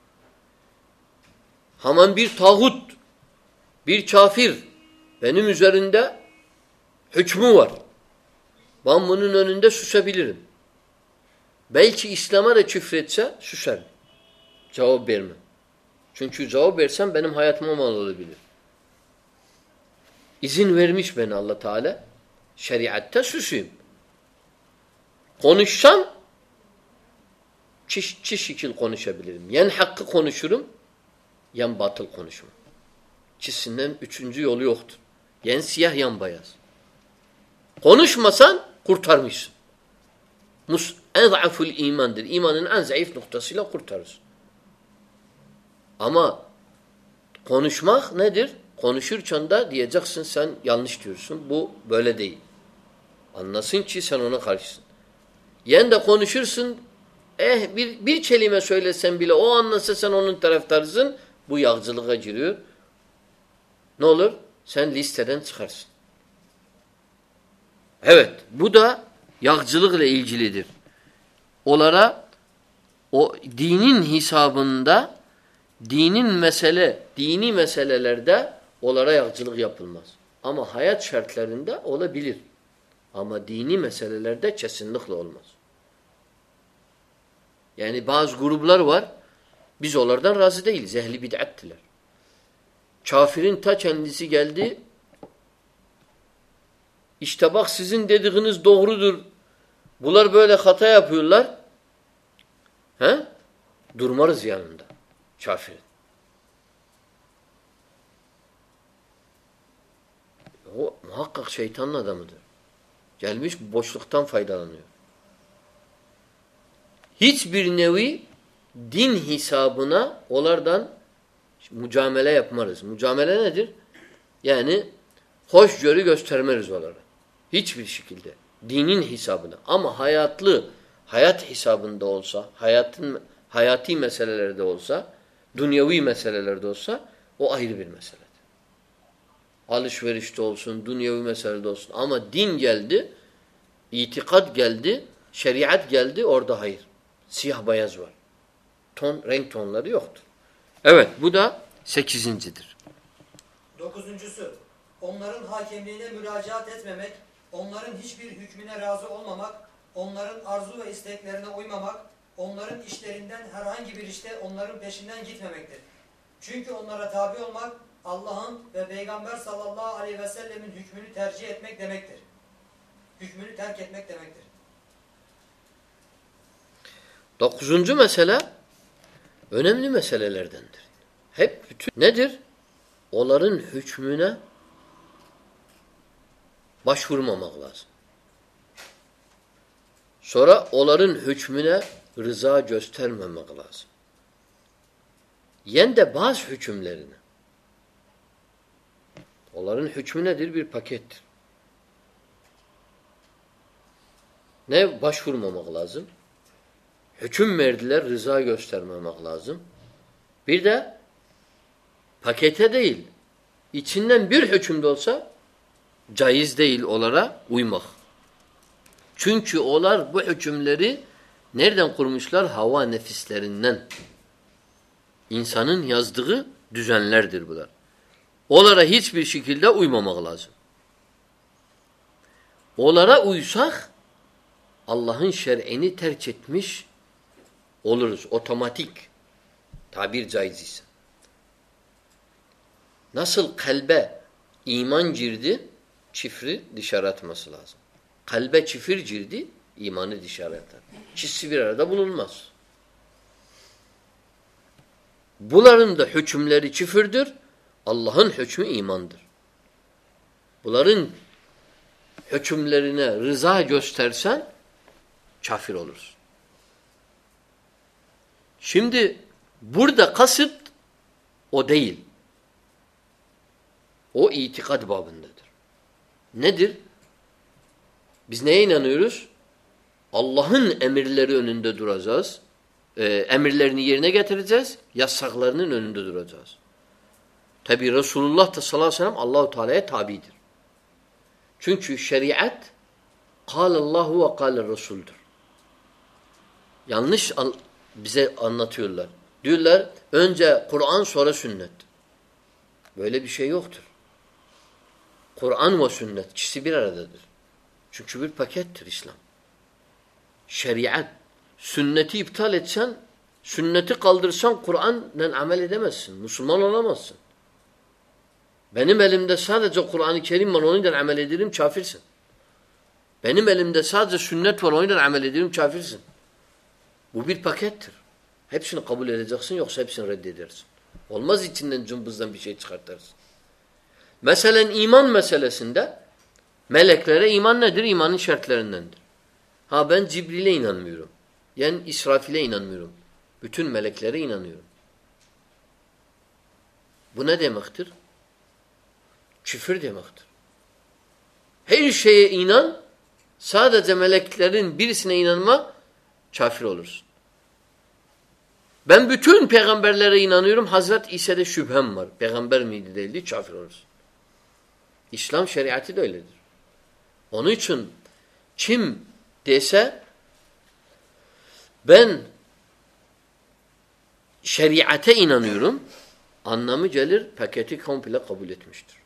Hemen bir tağut, bir kafir benim üzerinde hükmü var. Ben bunun önünde susabilirim. Belki İslam'a da küfretse susarım. Cevap vermem. Çünkü cevap versem benim hayatıma mal olabilir. İzin vermiş beni Allah Teala. Şeriatta susayım. Konuşsam çeşit şekil konuşabilirim. Yen hakkı konuşurum, yen batıl konuşmam. İkisinden üçüncü yolu yoktur. Yen siyah, yen beyaz. Konuşmasan kurtarmışsın. Mus en zayıful imandır. İmanın en zayıf noktasıyla kurtarırsın. Ama konuşmak nedir? Konuşurken de diyeceksin sen yanlış diyorsun. Bu böyle değil. Anlasın ki sen ona karşısın. Yen de konuşursun. Eh bir, bir kelime söylesen bile o anlasa sen onun taraftarısın. Bu yağcılığa giriyor. Ne olur? Sen listeden çıkarsın. Evet. Bu da yağcılıkla ilgilidir. Onlara o dinin hesabında dinin mesele, dini meselelerde onlara yağcılık yapılmaz. Ama hayat şartlarında olabilir. Ama dini meselelerde kesinlikle olmaz. Yani bazı gruplar var, biz onlardan razı değiliz. Ehli bid'attiler. Kafirin ta kendisi geldi, İşte bak sizin dediğiniz doğrudur. Bunlar böyle hata yapıyorlar. He? Durmarız yanında. Kafirin. O muhakkak şeytanın adamıdır. Gelmiş boşluktan faydalanıyor. Hiçbir nevi din hesabına onlardan mücamele yapmarız. Mücamele nedir? Yani hoşgörü göstermeriz onlara. Hiçbir şekilde. Dinin hesabına. Ama hayatlı, hayat hesabında olsa, hayatın hayati meselelerde olsa, dünyevi meselelerde olsa o ayrı bir meseledir. Alışverişte olsun, dünyevi meselede olsun. Ama din geldi, itikat geldi, şeriat geldi, orada hayır. Siyah beyaz var. Ton, renk tonları yoktur. Evet, bu da sekizincidir.
Dokuzuncusu, onların hakemliğine müracaat etmemek, onların hiçbir hükmüne razı olmamak, onların arzu ve isteklerine uymamak, onların işlerinden herhangi bir işte onların peşinden gitmemektir. Çünkü onlara tabi olmak, Allah'ın ve Peygamber sallallahu aleyhi ve sellemin hükmünü tercih etmek demektir. Hükmünü terk etmek demektir.
Dokuzuncu mesele önemli meselelerdendir. Hep bütün nedir? Onların hükmüne başvurmamak lazım. Sonra onların hükmüne rıza göstermemek lazım. Yen de bazı hükümlerine. Onların hükmü nedir? Bir pakettir. Ne? Başvurmamak lazım. Hüküm verdiler, rıza göstermemek lazım. Bir de pakete değil, içinden bir hüküm de olsa caiz değil onlara uymak. Çünkü onlar bu hükümleri nereden kurmuşlar? Hava nefislerinden. İnsanın yazdığı düzenlerdir bunlar. Onlara hiçbir şekilde uymamak lazım. onlara uysak Allah'ın şer'ini terk etmiş oluruz. Otomatik. Tabir caiz ise. Nasıl kalbe iman girdi, çifri dışarı atması lazım. Kalbe çifir girdi, imanı dışarı atar. İkisi bir arada bulunmaz. Bunların da hükümleri çifirdir. Allah'ın hükmü imandır. Bunların hükümlerine rıza göstersen kafir olursun. Şimdi burada kasıt o değil. O itikad babındadır. Nedir? Biz neye inanıyoruz? Allah'ın emirleri önünde duracağız. E, emirlerini yerine getireceğiz. Yasaklarının önünde duracağız. Tabi Resulullah da sallallahu aleyhi ve sellem Allah-u Teala'ya tabidir. Çünkü şeriat kâlallahu ve kâle Resul'dür. Yanlış bize anlatıyorlar. Diyorlar önce Kur'an sonra sünnet. Böyle bir şey yoktur. Kur'an ve sünnet ikisi bir aradadır. Çünkü bir pakettir İslam. Şeriat. Sünneti iptal etsen, sünneti kaldırsan Kur'an'la amel edemezsin. Müslüman olamazsın. Benim elimde sadece Kur'an-ı Kerim var, onunla amel ederim, kafirsin. Benim elimde sadece sünnet var, onunla amel ederim, kafirsin. Bu bir pakettir. Hepsini kabul edeceksin, yoksa hepsini reddedersin. Olmaz içinden cımbızdan bir şey çıkartarsın. Mesela iman meselesinde meleklere iman nedir? İmanın şartlarındandır. Ha ben Cibril'e inanmıyorum. Yani İsrafil'e inanmıyorum. Bütün meleklere inanıyorum. Bu ne demektir? Küfür demektir. Her şeye inan, sadece meleklerin birisine inanma, kafir olursun. Ben bütün peygamberlere inanıyorum, Hazreti İsa'da şüphem var. Peygamber miydi değildi, kafir olursun. İslam şeriatı da öyledir. Onun için kim dese ben şeriate inanıyorum, anlamı gelir, paketi komple kabul etmiştir.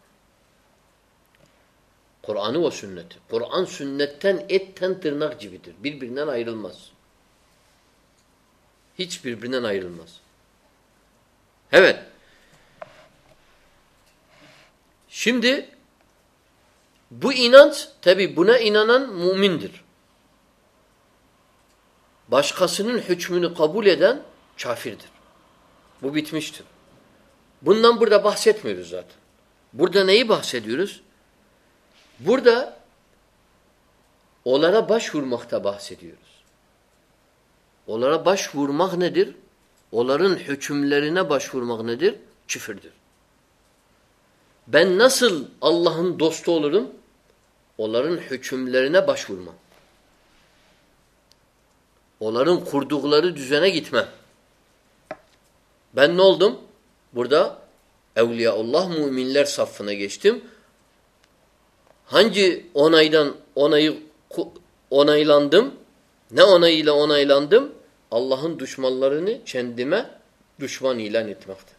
Kur'an'ı ve sünneti. Kur'an sünnetten etten tırnak gibidir. Birbirinden ayrılmaz. Hiç birbirinden ayrılmaz. Evet. Şimdi bu inanç tabi buna inanan mümindir. Başkasının hükmünü kabul eden kafirdir. Bu bitmiştir. Bundan burada bahsetmiyoruz zaten. Burada neyi bahsediyoruz? Burada onlara başvurmakta bahsediyoruz. Onlara başvurmak nedir? Onların hükümlerine başvurmak nedir? Küfürdür. Ben nasıl Allah'ın dostu olurum? Onların hükümlerine başvurmam. Onların kurdukları düzene gitmem. Ben ne oldum? Burada Evliyaullah müminler safına geçtim. Hangi onaydan onayı onaylandım? Ne onayıyla onaylandım? Allah'ın düşmanlarını kendime düşman ilan etmekte.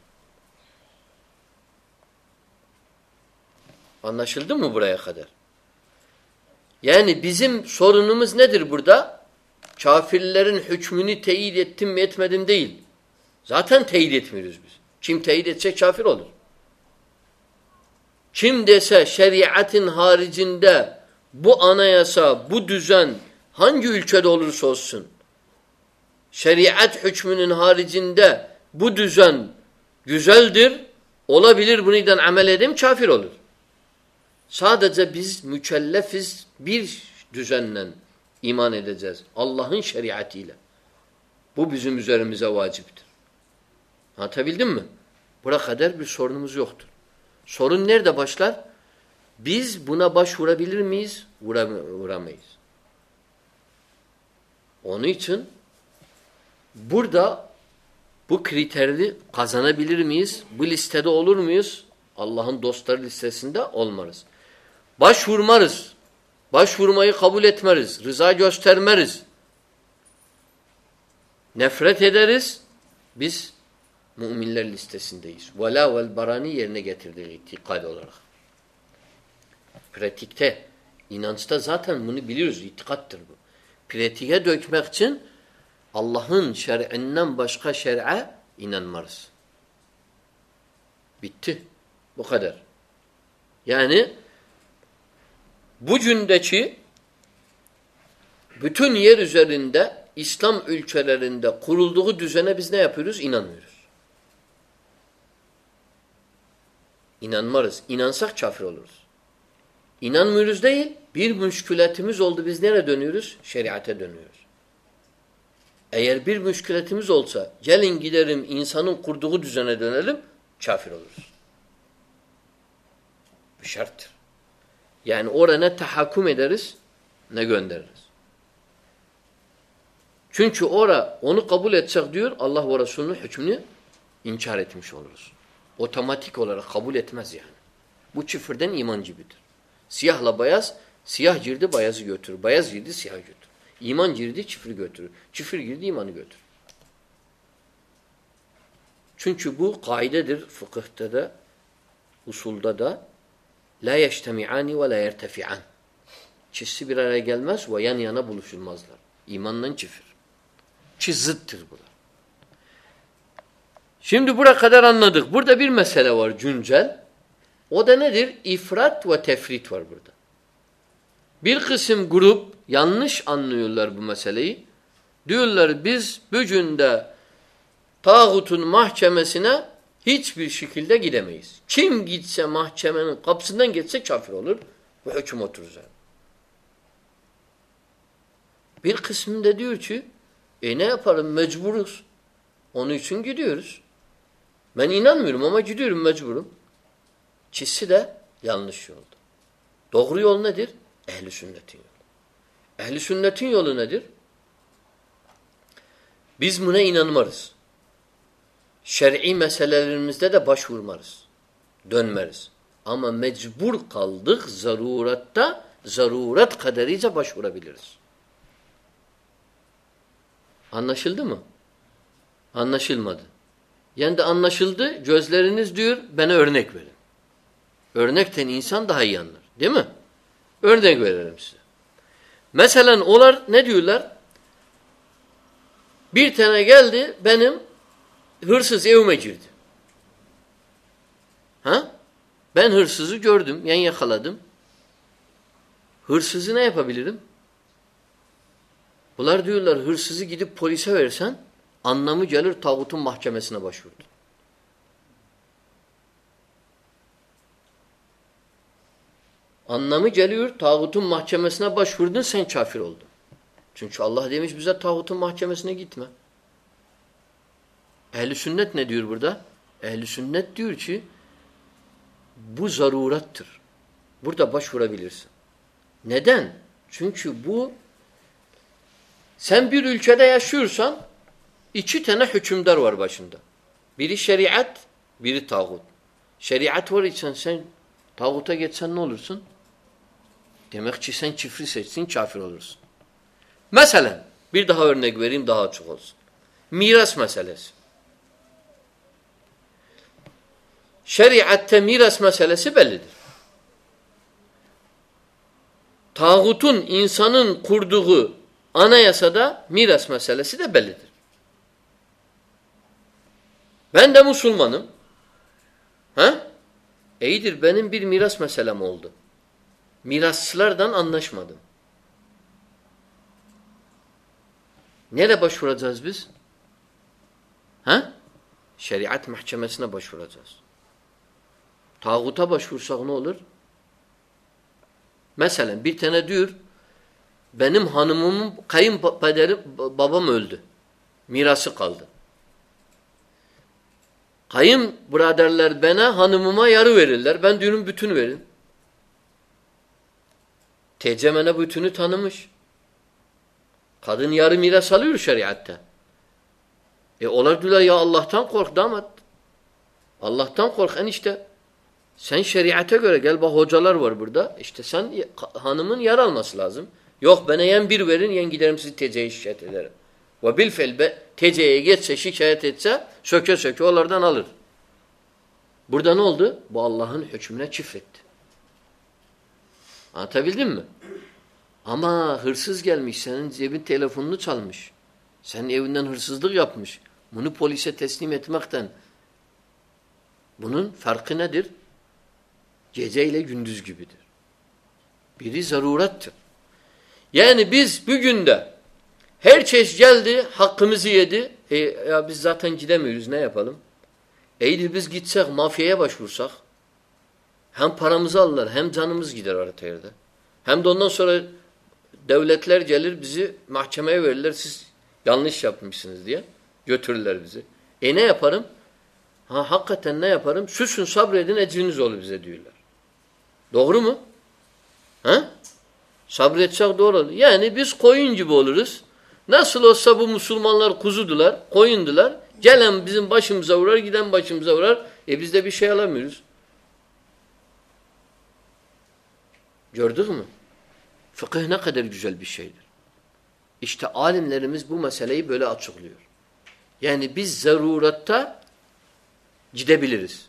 Anlaşıldı mı buraya kadar? Yani bizim sorunumuz nedir burada? Kafirlerin hükmünü teyit ettim mi etmedim değil. Zaten teyit etmiyoruz biz. Kim teyit etse kafir olur. Kim dese şeriatın haricinde bu anayasa, bu düzen hangi ülkede olursa olsun, şeriat hükmünün haricinde bu düzen güzeldir, olabilir, bundan amel edeyim, kafir olur. Sadece biz mükellefiz, bir düzenle iman edeceğiz. Allah'ın şeriatıyla. Bu bizim üzerimize vaciptir. Anlatabildim mi? Buraya kadar bir sorunumuz yoktur. Sorun nerede başlar? Biz buna başvurabilir miyiz? Vuramayız. Onun için burada bu kriterli kazanabilir miyiz? Bu listede olur muyuz? Allah'ın dostları listesinde olmarız. Başvurmarız. Başvurmayı kabul etmeriz. Rıza göstermeriz. Nefret ederiz. Biz müminler listesindeyiz. Vela vel barani yerine getirdiği itikad olarak. Pratikte İnançta zaten bunu biliyoruz. İtikattır bu. Pratiğe dökmek için Allah'ın şer'inden başka şer'e inanmarız. Bitti. Bu kadar. Yani bu cündeki bütün yer üzerinde İslam ülkelerinde kurulduğu düzene biz ne yapıyoruz? İnanmıyoruz. İnanmarız. İnansak kafir oluruz. İnanmıyoruz değil, bir müşkülatimiz oldu. Biz nereye dönüyoruz? Şeriate dönüyoruz. Eğer bir müşkülatimiz olsa, gelin giderim insanın kurduğu düzene dönelim, kafir oluruz. Bu şarttır. Yani oraya ne tahakküm ederiz, ne göndeririz. Çünkü ora onu kabul etsek diyor, Allah ve Resulü'nün hükmünü inkar etmiş oluruz. Otomatik olarak kabul etmez yani. Bu küfürden iman gibidir. Siyahla beyaz, siyah girdi beyazı götürür. Beyaz girdi siyah götürür. İman girdi küfrü götürür. Küfür girdi imanı götürür. Çünkü bu kaidedir fıkıhta da, usulda da la yeştemi'ani ve la yertefi'an. İkisi bir araya gelmez ve yan yana buluşulmazlar. İmanla küfür. Ki zıttır bu da. Şimdi buraya kadar anladık. Burada bir mesele var güncel. O da nedir? İfrat ve tefrit var burada. Bir kısım grup yanlış anlıyorlar bu meseleyi. Diyorlar biz bugün de tağutun mahkemesine hiçbir şekilde gidemeyiz. Kim gitse mahkemenin kapısından geçse kafir olur ve hüküm oturur. Bir kısmı da diyor ki e ne yapalım mecburuz. Onun için gidiyoruz. Ben inanmıyorum ama gidiyorum mecburum. İkisi de yanlış yolda. Doğru yol nedir? Ehl-i sünnetin yolu. Ehl-i sünnetin yolu nedir? Biz buna inanmarız. Şer'i meselelerimizde de başvurmarız. Dönmeriz. Ama mecbur kaldık zaruratta, zaruret kaderice başvurabiliriz. Anlaşıldı mı? Anlaşılmadı. Yani de anlaşıldı. Gözleriniz diyor bana örnek verin. Örnekten insan daha iyi anlar. Değil mi? Örnek veririm size. Mesela onlar ne diyorlar? Bir tane geldi benim hırsız evime girdi. Ha? Ben hırsızı gördüm. Yani yakaladım. Hırsızı ne yapabilirim? Bunlar diyorlar hırsızı gidip polise versen anlamı gelir tağutun mahkemesine başvurdu. Anlamı geliyor tağutun mahkemesine başvurdun sen kafir oldun. Çünkü Allah demiş bize tağutun mahkemesine gitme. Ehl-i sünnet ne diyor burada? Ehl-i sünnet diyor ki bu zarurattır. Burada başvurabilirsin. Neden? Çünkü bu sen bir ülkede yaşıyorsan iki tane hükümdar var başında. Biri şeriat, biri tağut. Şeriat var için sen tağuta geçsen ne olursun? Demek ki sen küfrü seçsin, kafir olursun. Mesela bir daha örnek vereyim daha açık olsun. Miras meselesi. Şeriatte miras meselesi bellidir. Tağutun insanın kurduğu anayasada miras meselesi de bellidir. Ben de Müslümanım. Ha? İyidir benim bir miras meselem oldu. Mirasçılardan anlaşmadım. Nereye başvuracağız biz? Ha? Şeriat mahkemesine başvuracağız. Tağuta başvursak ne olur? Mesela bir tane diyor benim hanımımın kayınpederi babam öldü. Mirası kaldı. Kayınbiraderler bana hanımıma yarı verirler. Ben diyorum bütün verin. Tecemene bütünü tanımış. Kadın yarı miras alıyor şeriatta. E onlar diyorlar ya Allah'tan kork damat. Allah'tan kork enişte. Sen şeriate göre gel bak hocalar var burada. İşte sen hanımın yer alması lazım. Yok bana yen bir verin yen giderim sizi teceye şikayet ederim. Ve bilfel teceye geçse şikayet etse söke söke onlardan alır. Burada ne oldu? Bu Allah'ın hükmüne küfretti. Anlatabildim mi? Ama hırsız gelmiş, senin cebin telefonunu çalmış. Senin evinden hırsızlık yapmış. Bunu polise teslim etmekten bunun farkı nedir? Gece ile gündüz gibidir. Biri zarurattır. Yani biz bugün de her çeşit geldi, hakkımızı yedi. E, ya biz zaten gidemiyoruz, ne yapalım? Eğer biz gitsek, mafyaya başvursak, hem paramızı alırlar, hem canımız gider ortaya. Hem de ondan sonra devletler gelir, bizi mahkemeye verirler, siz yanlış yapmışsınız diye. Götürürler bizi. E ne yaparım? Ha hakikaten ne yaparım? Susun, sabredin, ecriniz olur bize diyorlar. Doğru mu? Ha? Sabretsek doğru olur. Yani biz koyun gibi oluruz. Nasıl olsa bu Müslümanlar kuzudular, koyundular. Gelen bizim başımıza vurar, giden başımıza vurar. E biz de bir şey alamıyoruz. Gördük mü? Fıkıh ne kadar güzel bir şeydir. İşte alimlerimiz bu meseleyi böyle açıklıyor. Yani biz zaruratta gidebiliriz.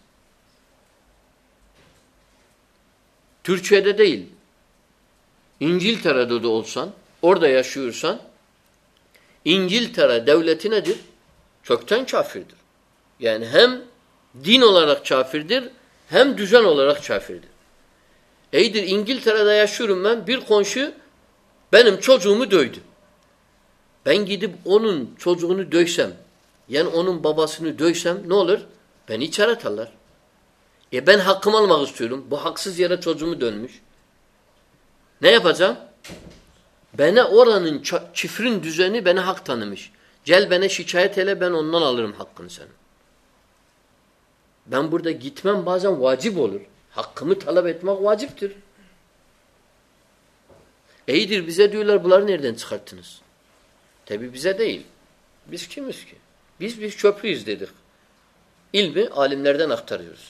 Türkiye'de değil, İngiltere'de de olsan, orada yaşıyorsan, İngiltere devleti nedir? Kökten kafirdir. Yani hem din olarak kafirdir, hem düzen olarak kafirdir. Eydir İngiltere'de yaşıyorum ben, bir komşu benim çocuğumu dövdü. Ben gidip onun çocuğunu döysem, yani onun babasını döysem ne olur? Beni içeri atarlar. E ben hakkımı almak istiyorum. Bu haksız yere çocuğumu dönmüş. Ne yapacağım? Bana oranın çifrin düzeni bana hak tanımış. Gel bana şikayet ele, ben ondan alırım hakkını senin. Ben burada gitmem bazen vacip olur. Hakkımı talep etmek vaciptir. İyidir bize diyorlar, bunları nereden çıkarttınız? Tabi bize değil. Biz kimiz ki? Biz bir köprüyüz dedik. İlmi alimlerden aktarıyoruz.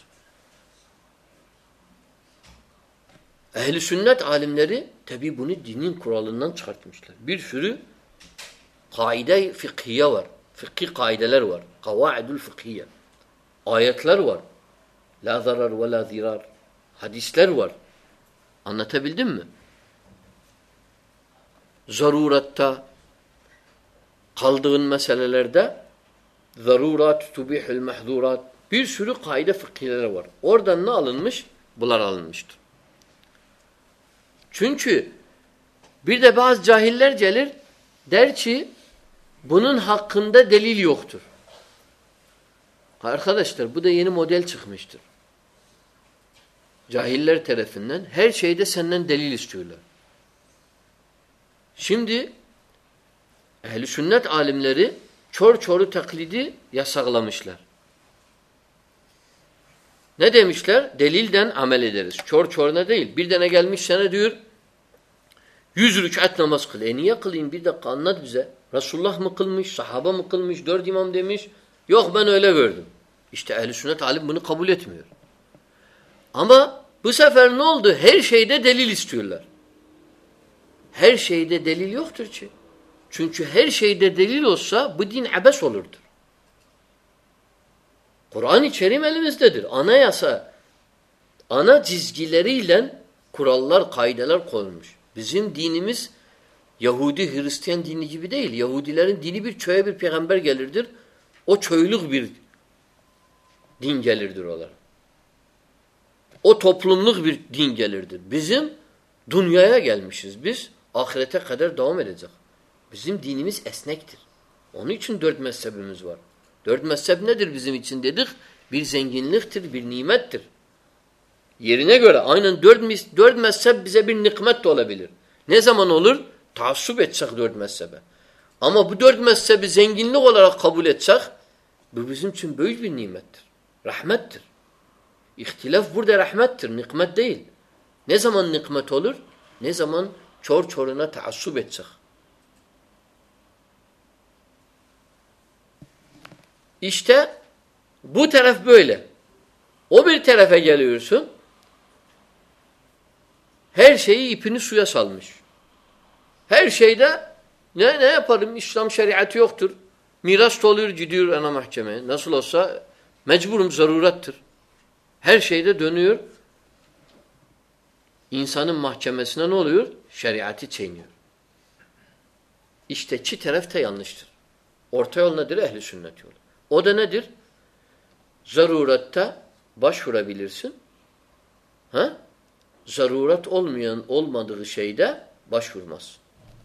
Ehl-i sünnet alimleri tabi bunu dinin kuralından çıkartmışlar. Bir sürü kaide fıkhiye var. Fıkhi kaideler var. Kavaidul fıkhiye. Ayetler var. La zarar ve la zirar. Hadisler var. Anlatabildim mi? Zaruratta kaldığın meselelerde zarurat tubihul mahzurat, bir sürü kaide fıkhileri var. Oradan ne alınmış? Bunlar alınmıştır. Çünkü bir de bazı cahiller gelir der ki bunun hakkında delil yoktur. Arkadaşlar bu da yeni model çıkmıştır. Cahiller tarafından her şeyde senden delil istiyorlar. Şimdi ehl-i sünnet alimleri çor çoru taklidi yasaklamışlar. Ne demişler? Delilden amel ederiz. Çor çoruna değil. Bir tane gelmiş sana diyor yüz rük'at namaz kıl. E niye kılayım? Bir dakika anlat bize. Resulullah mı kılmış? Sahaba mı kılmış? Dört imam demiş. Yok ben öyle gördüm. İşte ehl-i sünnet alim bunu kabul etmiyor. Ama bu sefer ne oldu? Her şeyde delil istiyorlar. Her şeyde delil yoktur ki. Çünkü her şeyde delil olsa bu din abes olurdu. Kur'an-ı Kerim elimizdedir. Anayasa, ana çizgileriyle kurallar, kaideler koyulmuş. Bizim dinimiz Yahudi, Hristiyan dini gibi değil. Yahudilerin dini bir köye bir peygamber gelirdir. O köylük bir din gelirdir oralara. O toplumluk bir din gelirdir. Bizim dünyaya gelmişiz. Biz ahirete kadar devam edecek. Bizim dinimiz esnektir. Onun için dört mezhebimiz var. Dört mezhep nedir bizim için dedik? Bir zenginliktir, bir nimettir. Yerine göre aynen dört, dört mezhep bize bir nikmet de olabilir. Ne zaman olur? Taassup etsek dört mezhebe. Ama bu dört mezhebi zenginlik olarak kabul etsek bu bizim için büyük bir nimettir. Rahmettir. İhtilaf burada rahmettir, nikmet değil. Ne zaman nikmet olur? Ne zaman çor çoruna taassup etsek. İşte bu taraf böyle. O bir tarafa geliyorsun. Her şeyi ipini suya salmış. Her şeyde ne ne yaparım? İslam şeriatı yoktur. Miras da oluyor, gidiyor ana mahkemeye. Nasıl olsa mecburum, zarurattır. Her şeyde dönüyor. insanın mahkemesine ne oluyor? Şeriatı çiğniyor. İşte iki taraf da yanlıştır. Orta yol nedir? Ehl-i sünnet yolu. O da nedir? Zarurette başvurabilirsin. Ha? Zaruret olmayan, olmadığı şeyde başvurmaz.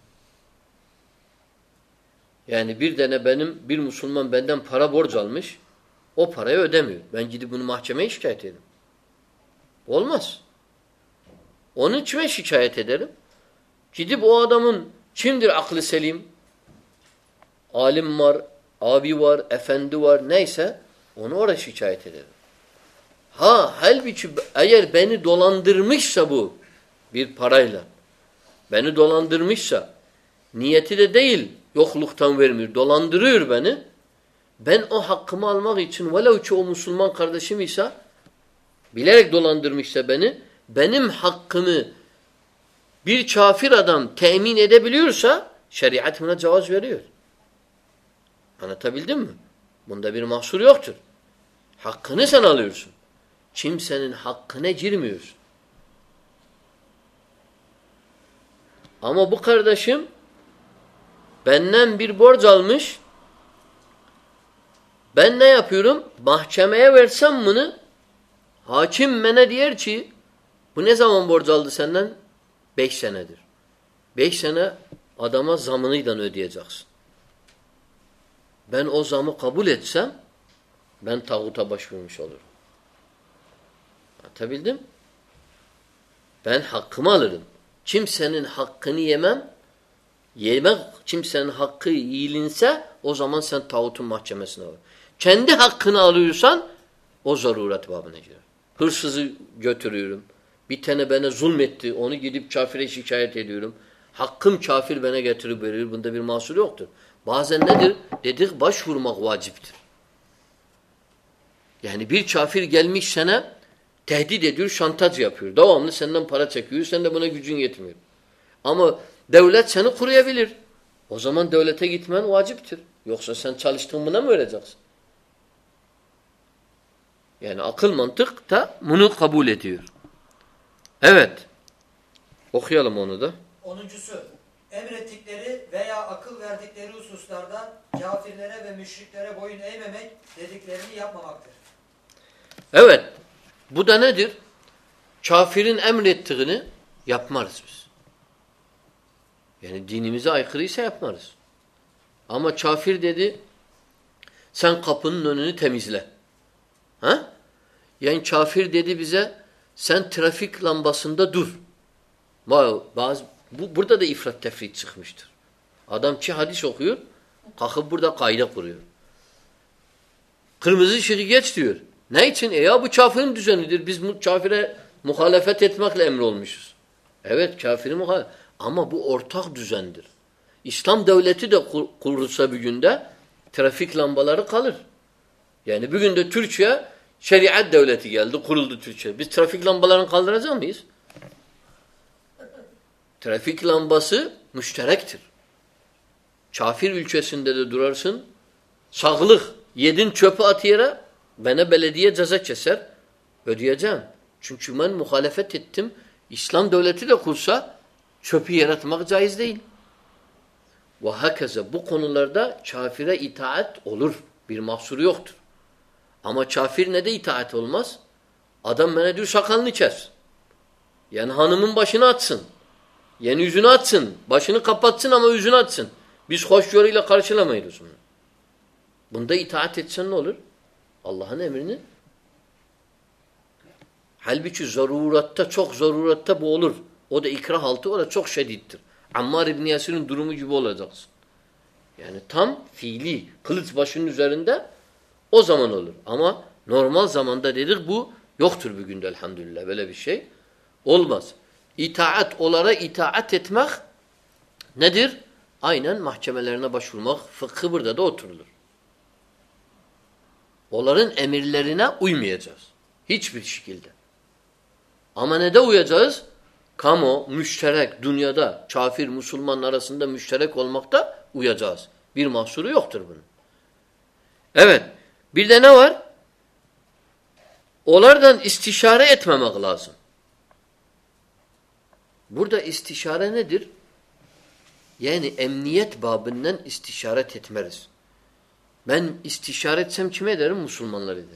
Yani bir tane benim, bir Müslüman benden para borç almış, o parayı ödemiyor. Ben gidip bunu mahkemeye şikayet ederim. Olmaz. Onun kime şikayet ederim? Gidip o adamın kimdir aklı selim? Alim var, abi var, efendi var, neyse onu oraya şikayet ederim. Ha halbuki eğer beni dolandırmışsa bu bir parayla, beni dolandırmışsa, niyeti de değil, yokluktan vermiyor, dolandırıyor beni. Ben o hakkımı almak için velev ki o Müslüman kardeşim ise bilerek dolandırmışsa beni, benim hakkımı bir kafir adam temin edebiliyorsa şeriat buna cevaz veriyor. Anlatabildim mi? Bunda bir mahsur yoktur. Hakkını sen alıyorsun. Kimsenin hakkına girmiyorsun. Ama bu kardeşim benden bir borç almış. Ben ne yapıyorum? Mahkemeye versem bunu, hakim bana diyor ki bu ne zaman borç aldı senden? Beş senedir. Beş sene adama zamınıyla ödeyeceksin. Ben o zamı kabul etsem ben tağuta başvurmuş olurum. Anlatabildim? Ben hakkımı alırım. Kimsenin hakkını yemem. Yemek kimsenin hakkı iyilinse o zaman sen tağutun mahkemesine var. Kendi hakkını alıyorsan o zaruret babına girer. Hırsızı götürüyorum. Bir tane bana zulmetti. Onu gidip kafire şikayet ediyorum. Hakkım kafir bana getirip veriyor. Bunda bir mahsur yoktur. Bazen nedir? Dedik başvurmak vaciptir. Yani bir kafir gelmiş sana tehdit ediyor, şantaj yapıyor. Devamlı senden para çekiyor. Sen de buna gücün yetmiyor. Ama devlet seni koruyabilir. O zaman devlete gitmen vaciptir. Yoksa sen çalıştığın buna mı vereceksin? Yani akıl mantık da bunu kabul ediyor. Evet. Okuyalım onu da.
Onuncusu, emrettikleri veya akıl verdikleri hususlarda kafirlere ve müşriklere boyun eğmemek, dediklerini yapmamaktır.
Evet. Bu da nedir? Kafirin emrettiğini yapmarız biz. Yani dinimize aykırıysa yapmarız. Ama kafir dedi, sen kapının önünü temizle. Ha? Yani kafir dedi bize, sen trafik lambasında dur. Bazı, bu, burada da ifrat tefrit çıkmıştır. Adam ki hadis okuyor, kalkıp burada kaide kuruyor. Kırmızı ışığı geç diyor. Ne için? E ya bu kafirin düzenidir. Biz kafire muhalefet etmekle emrolmuşuz. Evet kafiri muhalefet. Ama bu ortak düzendir. İslam devleti de kur, kurulsa bir günde trafik lambaları kalır. Yani bir günde Türkiye şeriat devleti geldi, kuruldu Türkiye. Biz trafik lambalarını kaldıracak mıyız? Trafik lambası müşterektir. Kafir ülkesinde de durarsın. Sağlık, yedin çöpü at yere, bana belediye ceza keser, ödeyeceğim. Çünkü ben muhalefet ettim. İslam devleti de kursa çöpü yaratmak caiz değil. Ve hakeza bu konularda kafire itaat olur. Bir mahsuru yoktur. Ama kafir ne de itaat olmaz? Adam bana diyor sakalını kes. Yani hanımın başını atsın. Yani yüzünü atsın. Başını kapatsın ama yüzünü atsın. Biz hoşgörüyle karşılamayız bunu. Bunda itaat etsen ne olur? Allah'ın emrini. Halbuki zaruratta, çok zaruratta bu olur. O da ikrah altı, o da çok şediddir. Ammar İbni Yasir'in durumu gibi olacaksın. Yani tam fiili, kılıç başının üzerinde o zaman olur. Ama normal zamanda dedik bu yoktur bir günde elhamdülillah. Böyle bir şey olmaz. İtaat, onlara itaat etmek nedir? Aynen mahkemelerine başvurmak, fıkhı burada da oturulur. Onların emirlerine uymayacağız. Hiçbir şekilde. Ama ne de uyacağız? Kamu, müşterek, dünyada kafir, Müslüman arasında müşterek olmakta uyacağız. Bir mahsuru yoktur bunun. Evet. Bir de ne var? Onlardan istişare etmemek lazım. Burada istişare nedir? Yani emniyet babından istişaret etmeriz. Ben istişare etsem kime ederim? Müslümanlar ederim.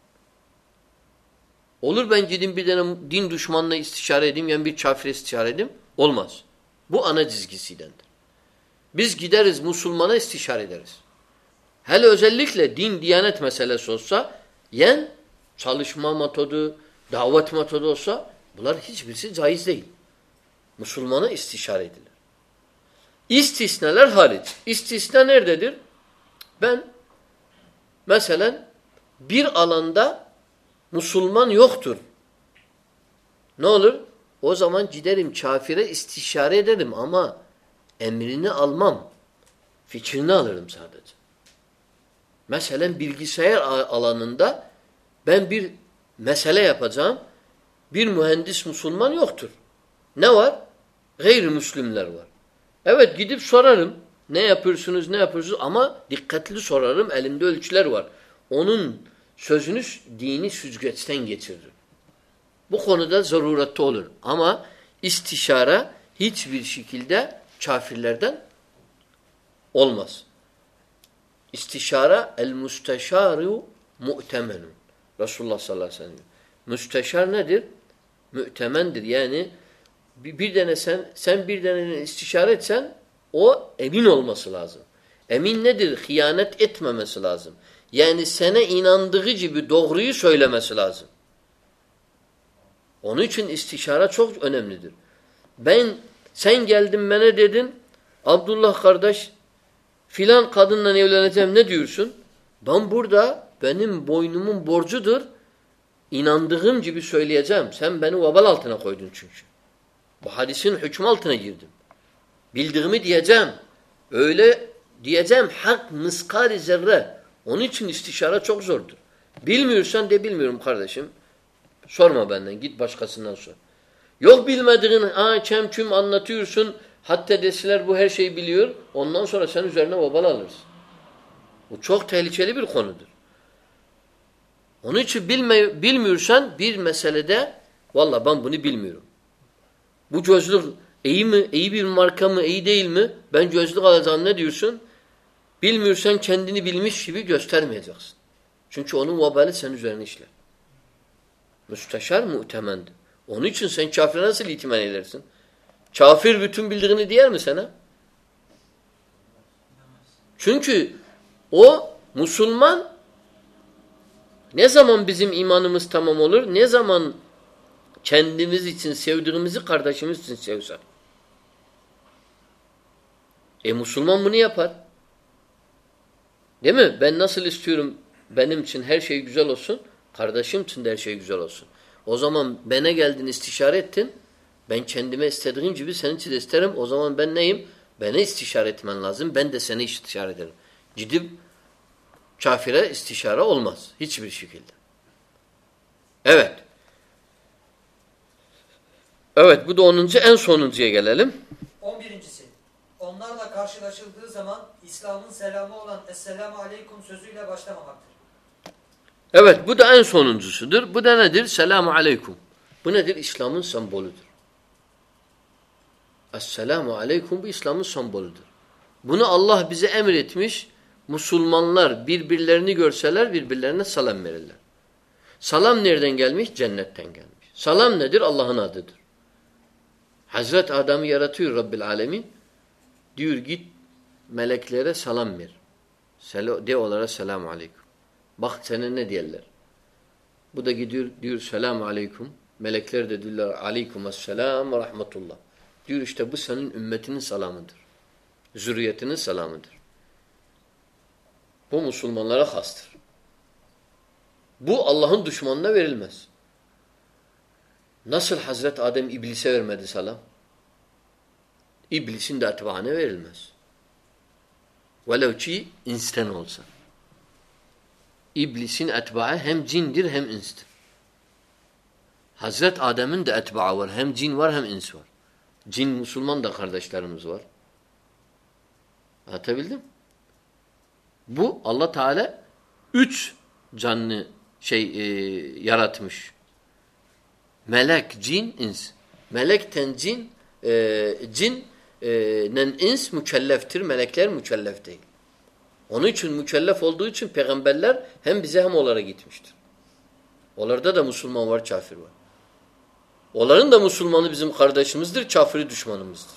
Olur ben gideyim bir tane din düşmanına istişare edeyim, yani bir kafire istişare edeyim. Olmaz. Bu ana çizgisidendir. Biz gideriz Müslümana istişare ederiz. Hele özellikle din, diyanet meselesi olsa, yen çalışma metodu, davet metodu olsa, bunlar hiçbirisi caiz değil. Müslümana istişare edilir. İstisnalar hariç. İstisna nerededir? Ben mesela bir alanda Müslüman yoktur. Ne olur? O zaman giderim kafire istişare ederim ama emrini almam. Fikrini alırım sadece. Mesela bilgisayar alanında ben bir mesele yapacağım. Bir mühendis Müslüman yoktur. Ne var? Gayrimüslimler var. Evet gidip sorarım. Ne yapıyorsunuz, ne yapıyorsunuz? Ama dikkatli sorarım. Elimde ölçüler var. Onun sözünü dini süzgeçten geçirir. Bu konuda zaruretli olur. Ama istişare hiçbir şekilde kafirlerden olmaz. İstişare el-müsteşâru mu'temenun. Resulullah sallallahu aleyhi ve sellem. Müsteşar nedir? Mü'temendir. Yani bir, bir tane sen, sen bir tane istişare etsen o emin olması lazım. Emin nedir? Hıyanet etmemesi lazım. Yani sana inandığı gibi doğruyu söylemesi lazım. Onun için istişare çok önemlidir. Ben, sen geldin bana dedin, Abdullah kardeş filan kadınla evleneceğim, ne diyorsun? Ben burada benim boynumun borcudur. İnandığım gibi söyleyeceğim. Sen beni vebal altına koydun çünkü. Bu hadisin hükmü altına girdim. Bildiğimi diyeceğim. Öyle diyeceğim hak miskal-i zerre. Onun için istişare çok zordur. Bilmiyorsan de bilmiyorum kardeşim. Sorma benden. Git başkasından sor. Yok bilmediğin ha çemçüm anlatıyorsun. Hatta deseler bu her şeyi biliyor. Ondan sonra sen üzerine vebal alırsın. Bu çok tehlikeli bir konudur. Onun için bilme, bilmiyorsan bir meselede valla ben bunu bilmiyorum. Bu gözlük iyi mi? İyi bir marka mı? İyi değil mi? Ben gözlük alacağım, ne diyorsun? Bilmiyorsan kendini bilmiş gibi göstermeyeceksin. Çünkü onun vebali senin üzerine işler. Müsteşar muhtemendir. Onun için sen kafire nasıl itiman edersin? Kafir bütün bildiğini diyer mi sana? Çünkü o Müslüman ne zaman bizim imanımız tamam olur? Ne zaman kendimiz için sevdiğimizi kardeşimiz için sevsek. E Müslüman bunu yapar. Değil mi? Ben nasıl istiyorum benim için her şey güzel olsun, kardeşim için de her şey güzel olsun. O zaman bana geldin istişare ettin, ben kendime istediğim gibi senin için de isterim. O zaman ben neyim? Bana istişare etmen lazım. Ben de seni istişare ederim. Gidip kafire istişare olmaz. Hiçbir şekilde. Evet. Evet bu da onuncu en sonuncuya gelelim.
on birincisi. Onlarla karşılaşıldığı zaman İslam'ın selamı olan Esselamu Aleyküm sözüyle başlamamaktır.
Evet bu da en sonuncusudur. Bu da nedir? Selamu Aleyküm. Bu nedir? İslam'ın sembolüdür. Esselamu Aleyküm bu İslam'ın sembolüdür. Bunu Allah bize emretmiş. Müslümanlar birbirlerini görseler birbirlerine salam verirler. Salam nereden gelmiş? Cennetten gelmiş. Salam nedir? Allah'ın adıdır. Hazret Adem'i yaratıyor Rabbil Alemin. Diyor git meleklere salam ver. Sel de onlara selamu aleyküm. Bak sana ne diyorlar. Bu da gidiyor diyor selamu aleyküm. Melekler de diyorlar aleykümesselam ve rahmetullah. Diyor işte bu senin ümmetinin salamıdır. Zürriyetinin salamıdır. Bu Müslümanlara hastır. Bu Allah'ın düşmanına verilmez. Nasıl Hazret Adem İblis'e vermedi salam? İblisin de etbaına verilmez. Velev ki insan olsa. İblisin etbaı hem cindir hem instir. Hazret Adem'in de etbaı var. Hem cin var hem ins var. Cin Müslüman da kardeşlerimiz var. Anlatabildim? Bu Allah Teala üç canlı şey e, yaratmış. Melek, cin, ins. Melekten cin e, cin e, nen ins mükelleftir, melekler mükellef değil. Onun için mükellef olduğu için peygamberler hem bize hem onlara gitmiştir. Onlarda da Müslüman var, kafir var. Onların da Müslümanı bizim kardeşimizdir, kafiri düşmanımızdır.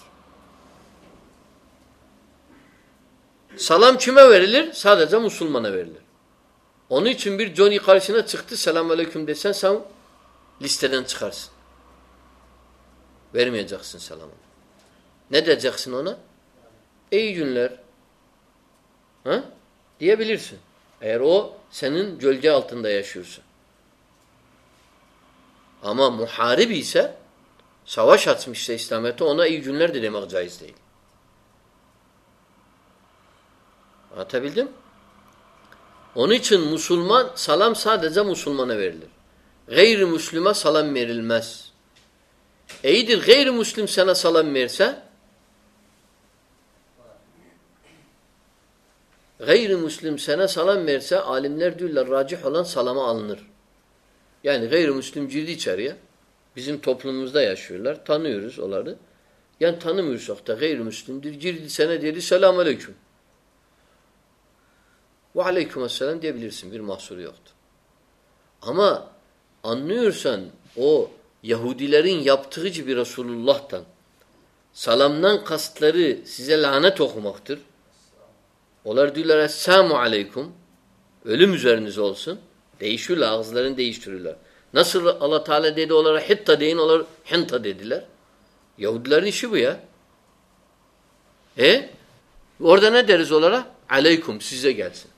Salam kime verilir? Sadece Müslümana verilir. Onun için bir Johnny karşına çıktı, selamünaleyküm desen sen listeden çıkarsın. Vermeyeceksin selamını. Ne diyeceksin ona? İyi günler. Ha? Diyebilirsin. Eğer o senin gölge altında yaşıyorsa. Ama muharib ise, savaş açmışsa İslamiyet'e, ona iyi günler de demek caiz değil. Anlatabildim? Onun için Müslüman, salam sadece Müslümana verilir. Gayrimüslime salam verilmez. İyidir, gayrimüslim sana salam verse, gayrimüslim sana salam verse, alimler diyorlar racih olan salama alınır. Yani gayrimüslim girdi içeriye, bizim toplumumuzda yaşıyorlar, tanıyoruz onları. Yani tanımıyorsak da gayrimüslimdir, girdi sana dedi selamun aleyküm. Ve aleykümselam diyebilirsin, bir mahsuru yoktur. Ama anlıyorsan o Yahudilerin yaptığı gibi Resulullah'tan salamdan kastları size lanet okumaktır. Onlar diyorlar Esselamu aleyküm, ölüm üzerinize olsun. Değişiyorlar, ağızlarını değiştiriyorlar. Nasıl Allah Teala dedi onlara hitta deyin, onlar hinta dediler. Yahudilerin işi bu ya. E? Orada ne deriz onlara? Aleyküm, size gelsin.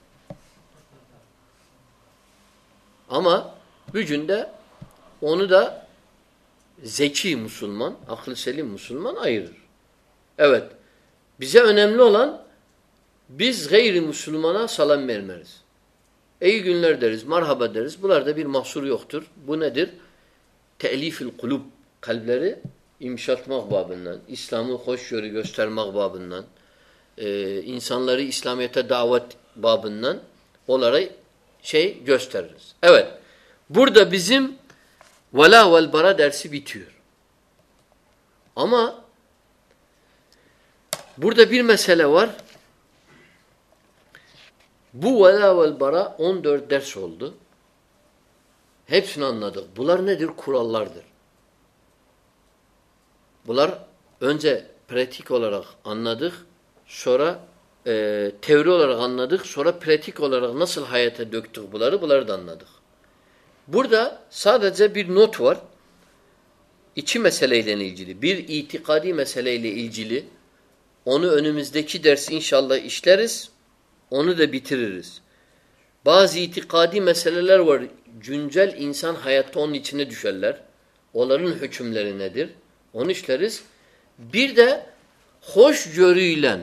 Ama gücünde onu da zeki Müslüman, aklı selim Müslüman ayırır. Evet, bize önemli olan biz gayrimüslimana salam vermeriz. İyi günler deriz, merhaba deriz. Bunlarda bir mahsur yoktur. Bu nedir? Te'lifil kulub, kalpleri imşatmak babından, İslam'ı hoşgörü göstermek babından, e, insanları İslamiyet'e davet babından onlara şey gösteririz. Evet, burada bizim vela vel bara dersi bitiyor. Ama burada bir mesele var. Bu vela vel bara on dört ders oldu. Hepsini anladık. Bunlar nedir? Kurallardır. Bunlar önce pratik olarak anladık. Sonra e, teori olarak anladık. Sonra pratik olarak nasıl hayata döktük bunları, bunları da anladık. Burada sadece bir not var. İki meseleyle ilgili. Bir itikadi meseleyle ilgili. Onu önümüzdeki ders inşallah işleriz. Onu da bitiririz. Bazı itikadi meseleler var. Güncel insan hayatta onun içine düşerler. Onların hükümleri nedir? Onu işleriz. Bir de hoşgörüyle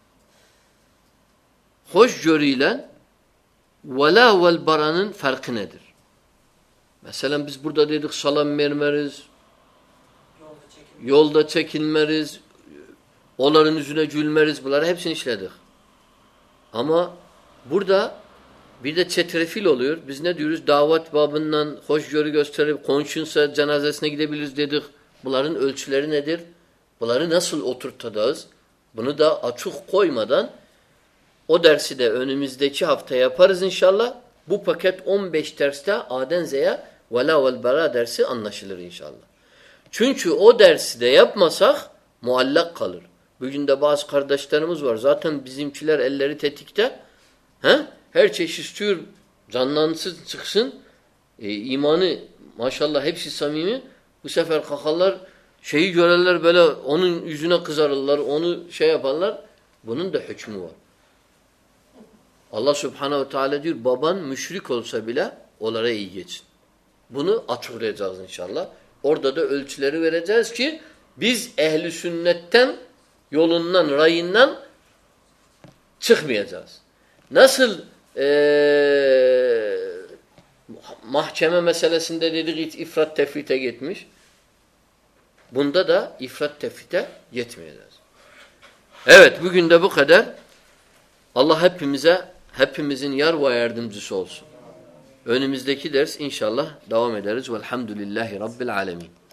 hoşgörüyle vela vel baranın farkı nedir? Mesela biz burada dedik salam vermeriz, yolda, çekin. yolda çekinmeriz, onların yüzüne gülmeriz. Bunları hepsini işledik. Ama burada bir de çetrefil oluyor. Biz ne diyoruz? Davet babından hoşgörü gösterip konuşunsa cenazesine gidebiliriz dedik. Bunların ölçüleri nedir? Bunları nasıl oturtacağız? Bunu da açık koymadan o dersi de önümüzdeki hafta yaparız inşallah. Bu paket on beş derste A'den Z'ye vela vel bara dersi anlaşılır inşallah. Çünkü o dersi de yapmasak muallak kalır. Bugün de bazı kardeşlerimiz var. Zaten bizimkiler elleri tetikte. He? Her çeşit istiyor. Canlansın çıksın. E, imanı maşallah hepsi samimi. Bu sefer kakallar şeyi görürler böyle onun yüzüne kızarırlar. Onu şey yaparlar. Bunun da hükmü var. Allah Subhanahu ve Teala diyor baban müşrik olsa bile onlara iyi geçin. Bunu açıklayacağız inşallah. Orada da ölçüleri vereceğiz ki biz ehli sünnetten yolundan, rayından çıkmayacağız. Nasıl ee, mahkeme meselesinde dedik ifrat tefrite gitmiş. Bunda da ifrat tefrite gitmeyeceğiz. Evet, bugün de bu kadar. Allah hepimize, hepimizin yar ve yardımcısı olsun. Önümüzdeki ders inşallah devam ederiz. Velhamdülillahi Rabbil alemin.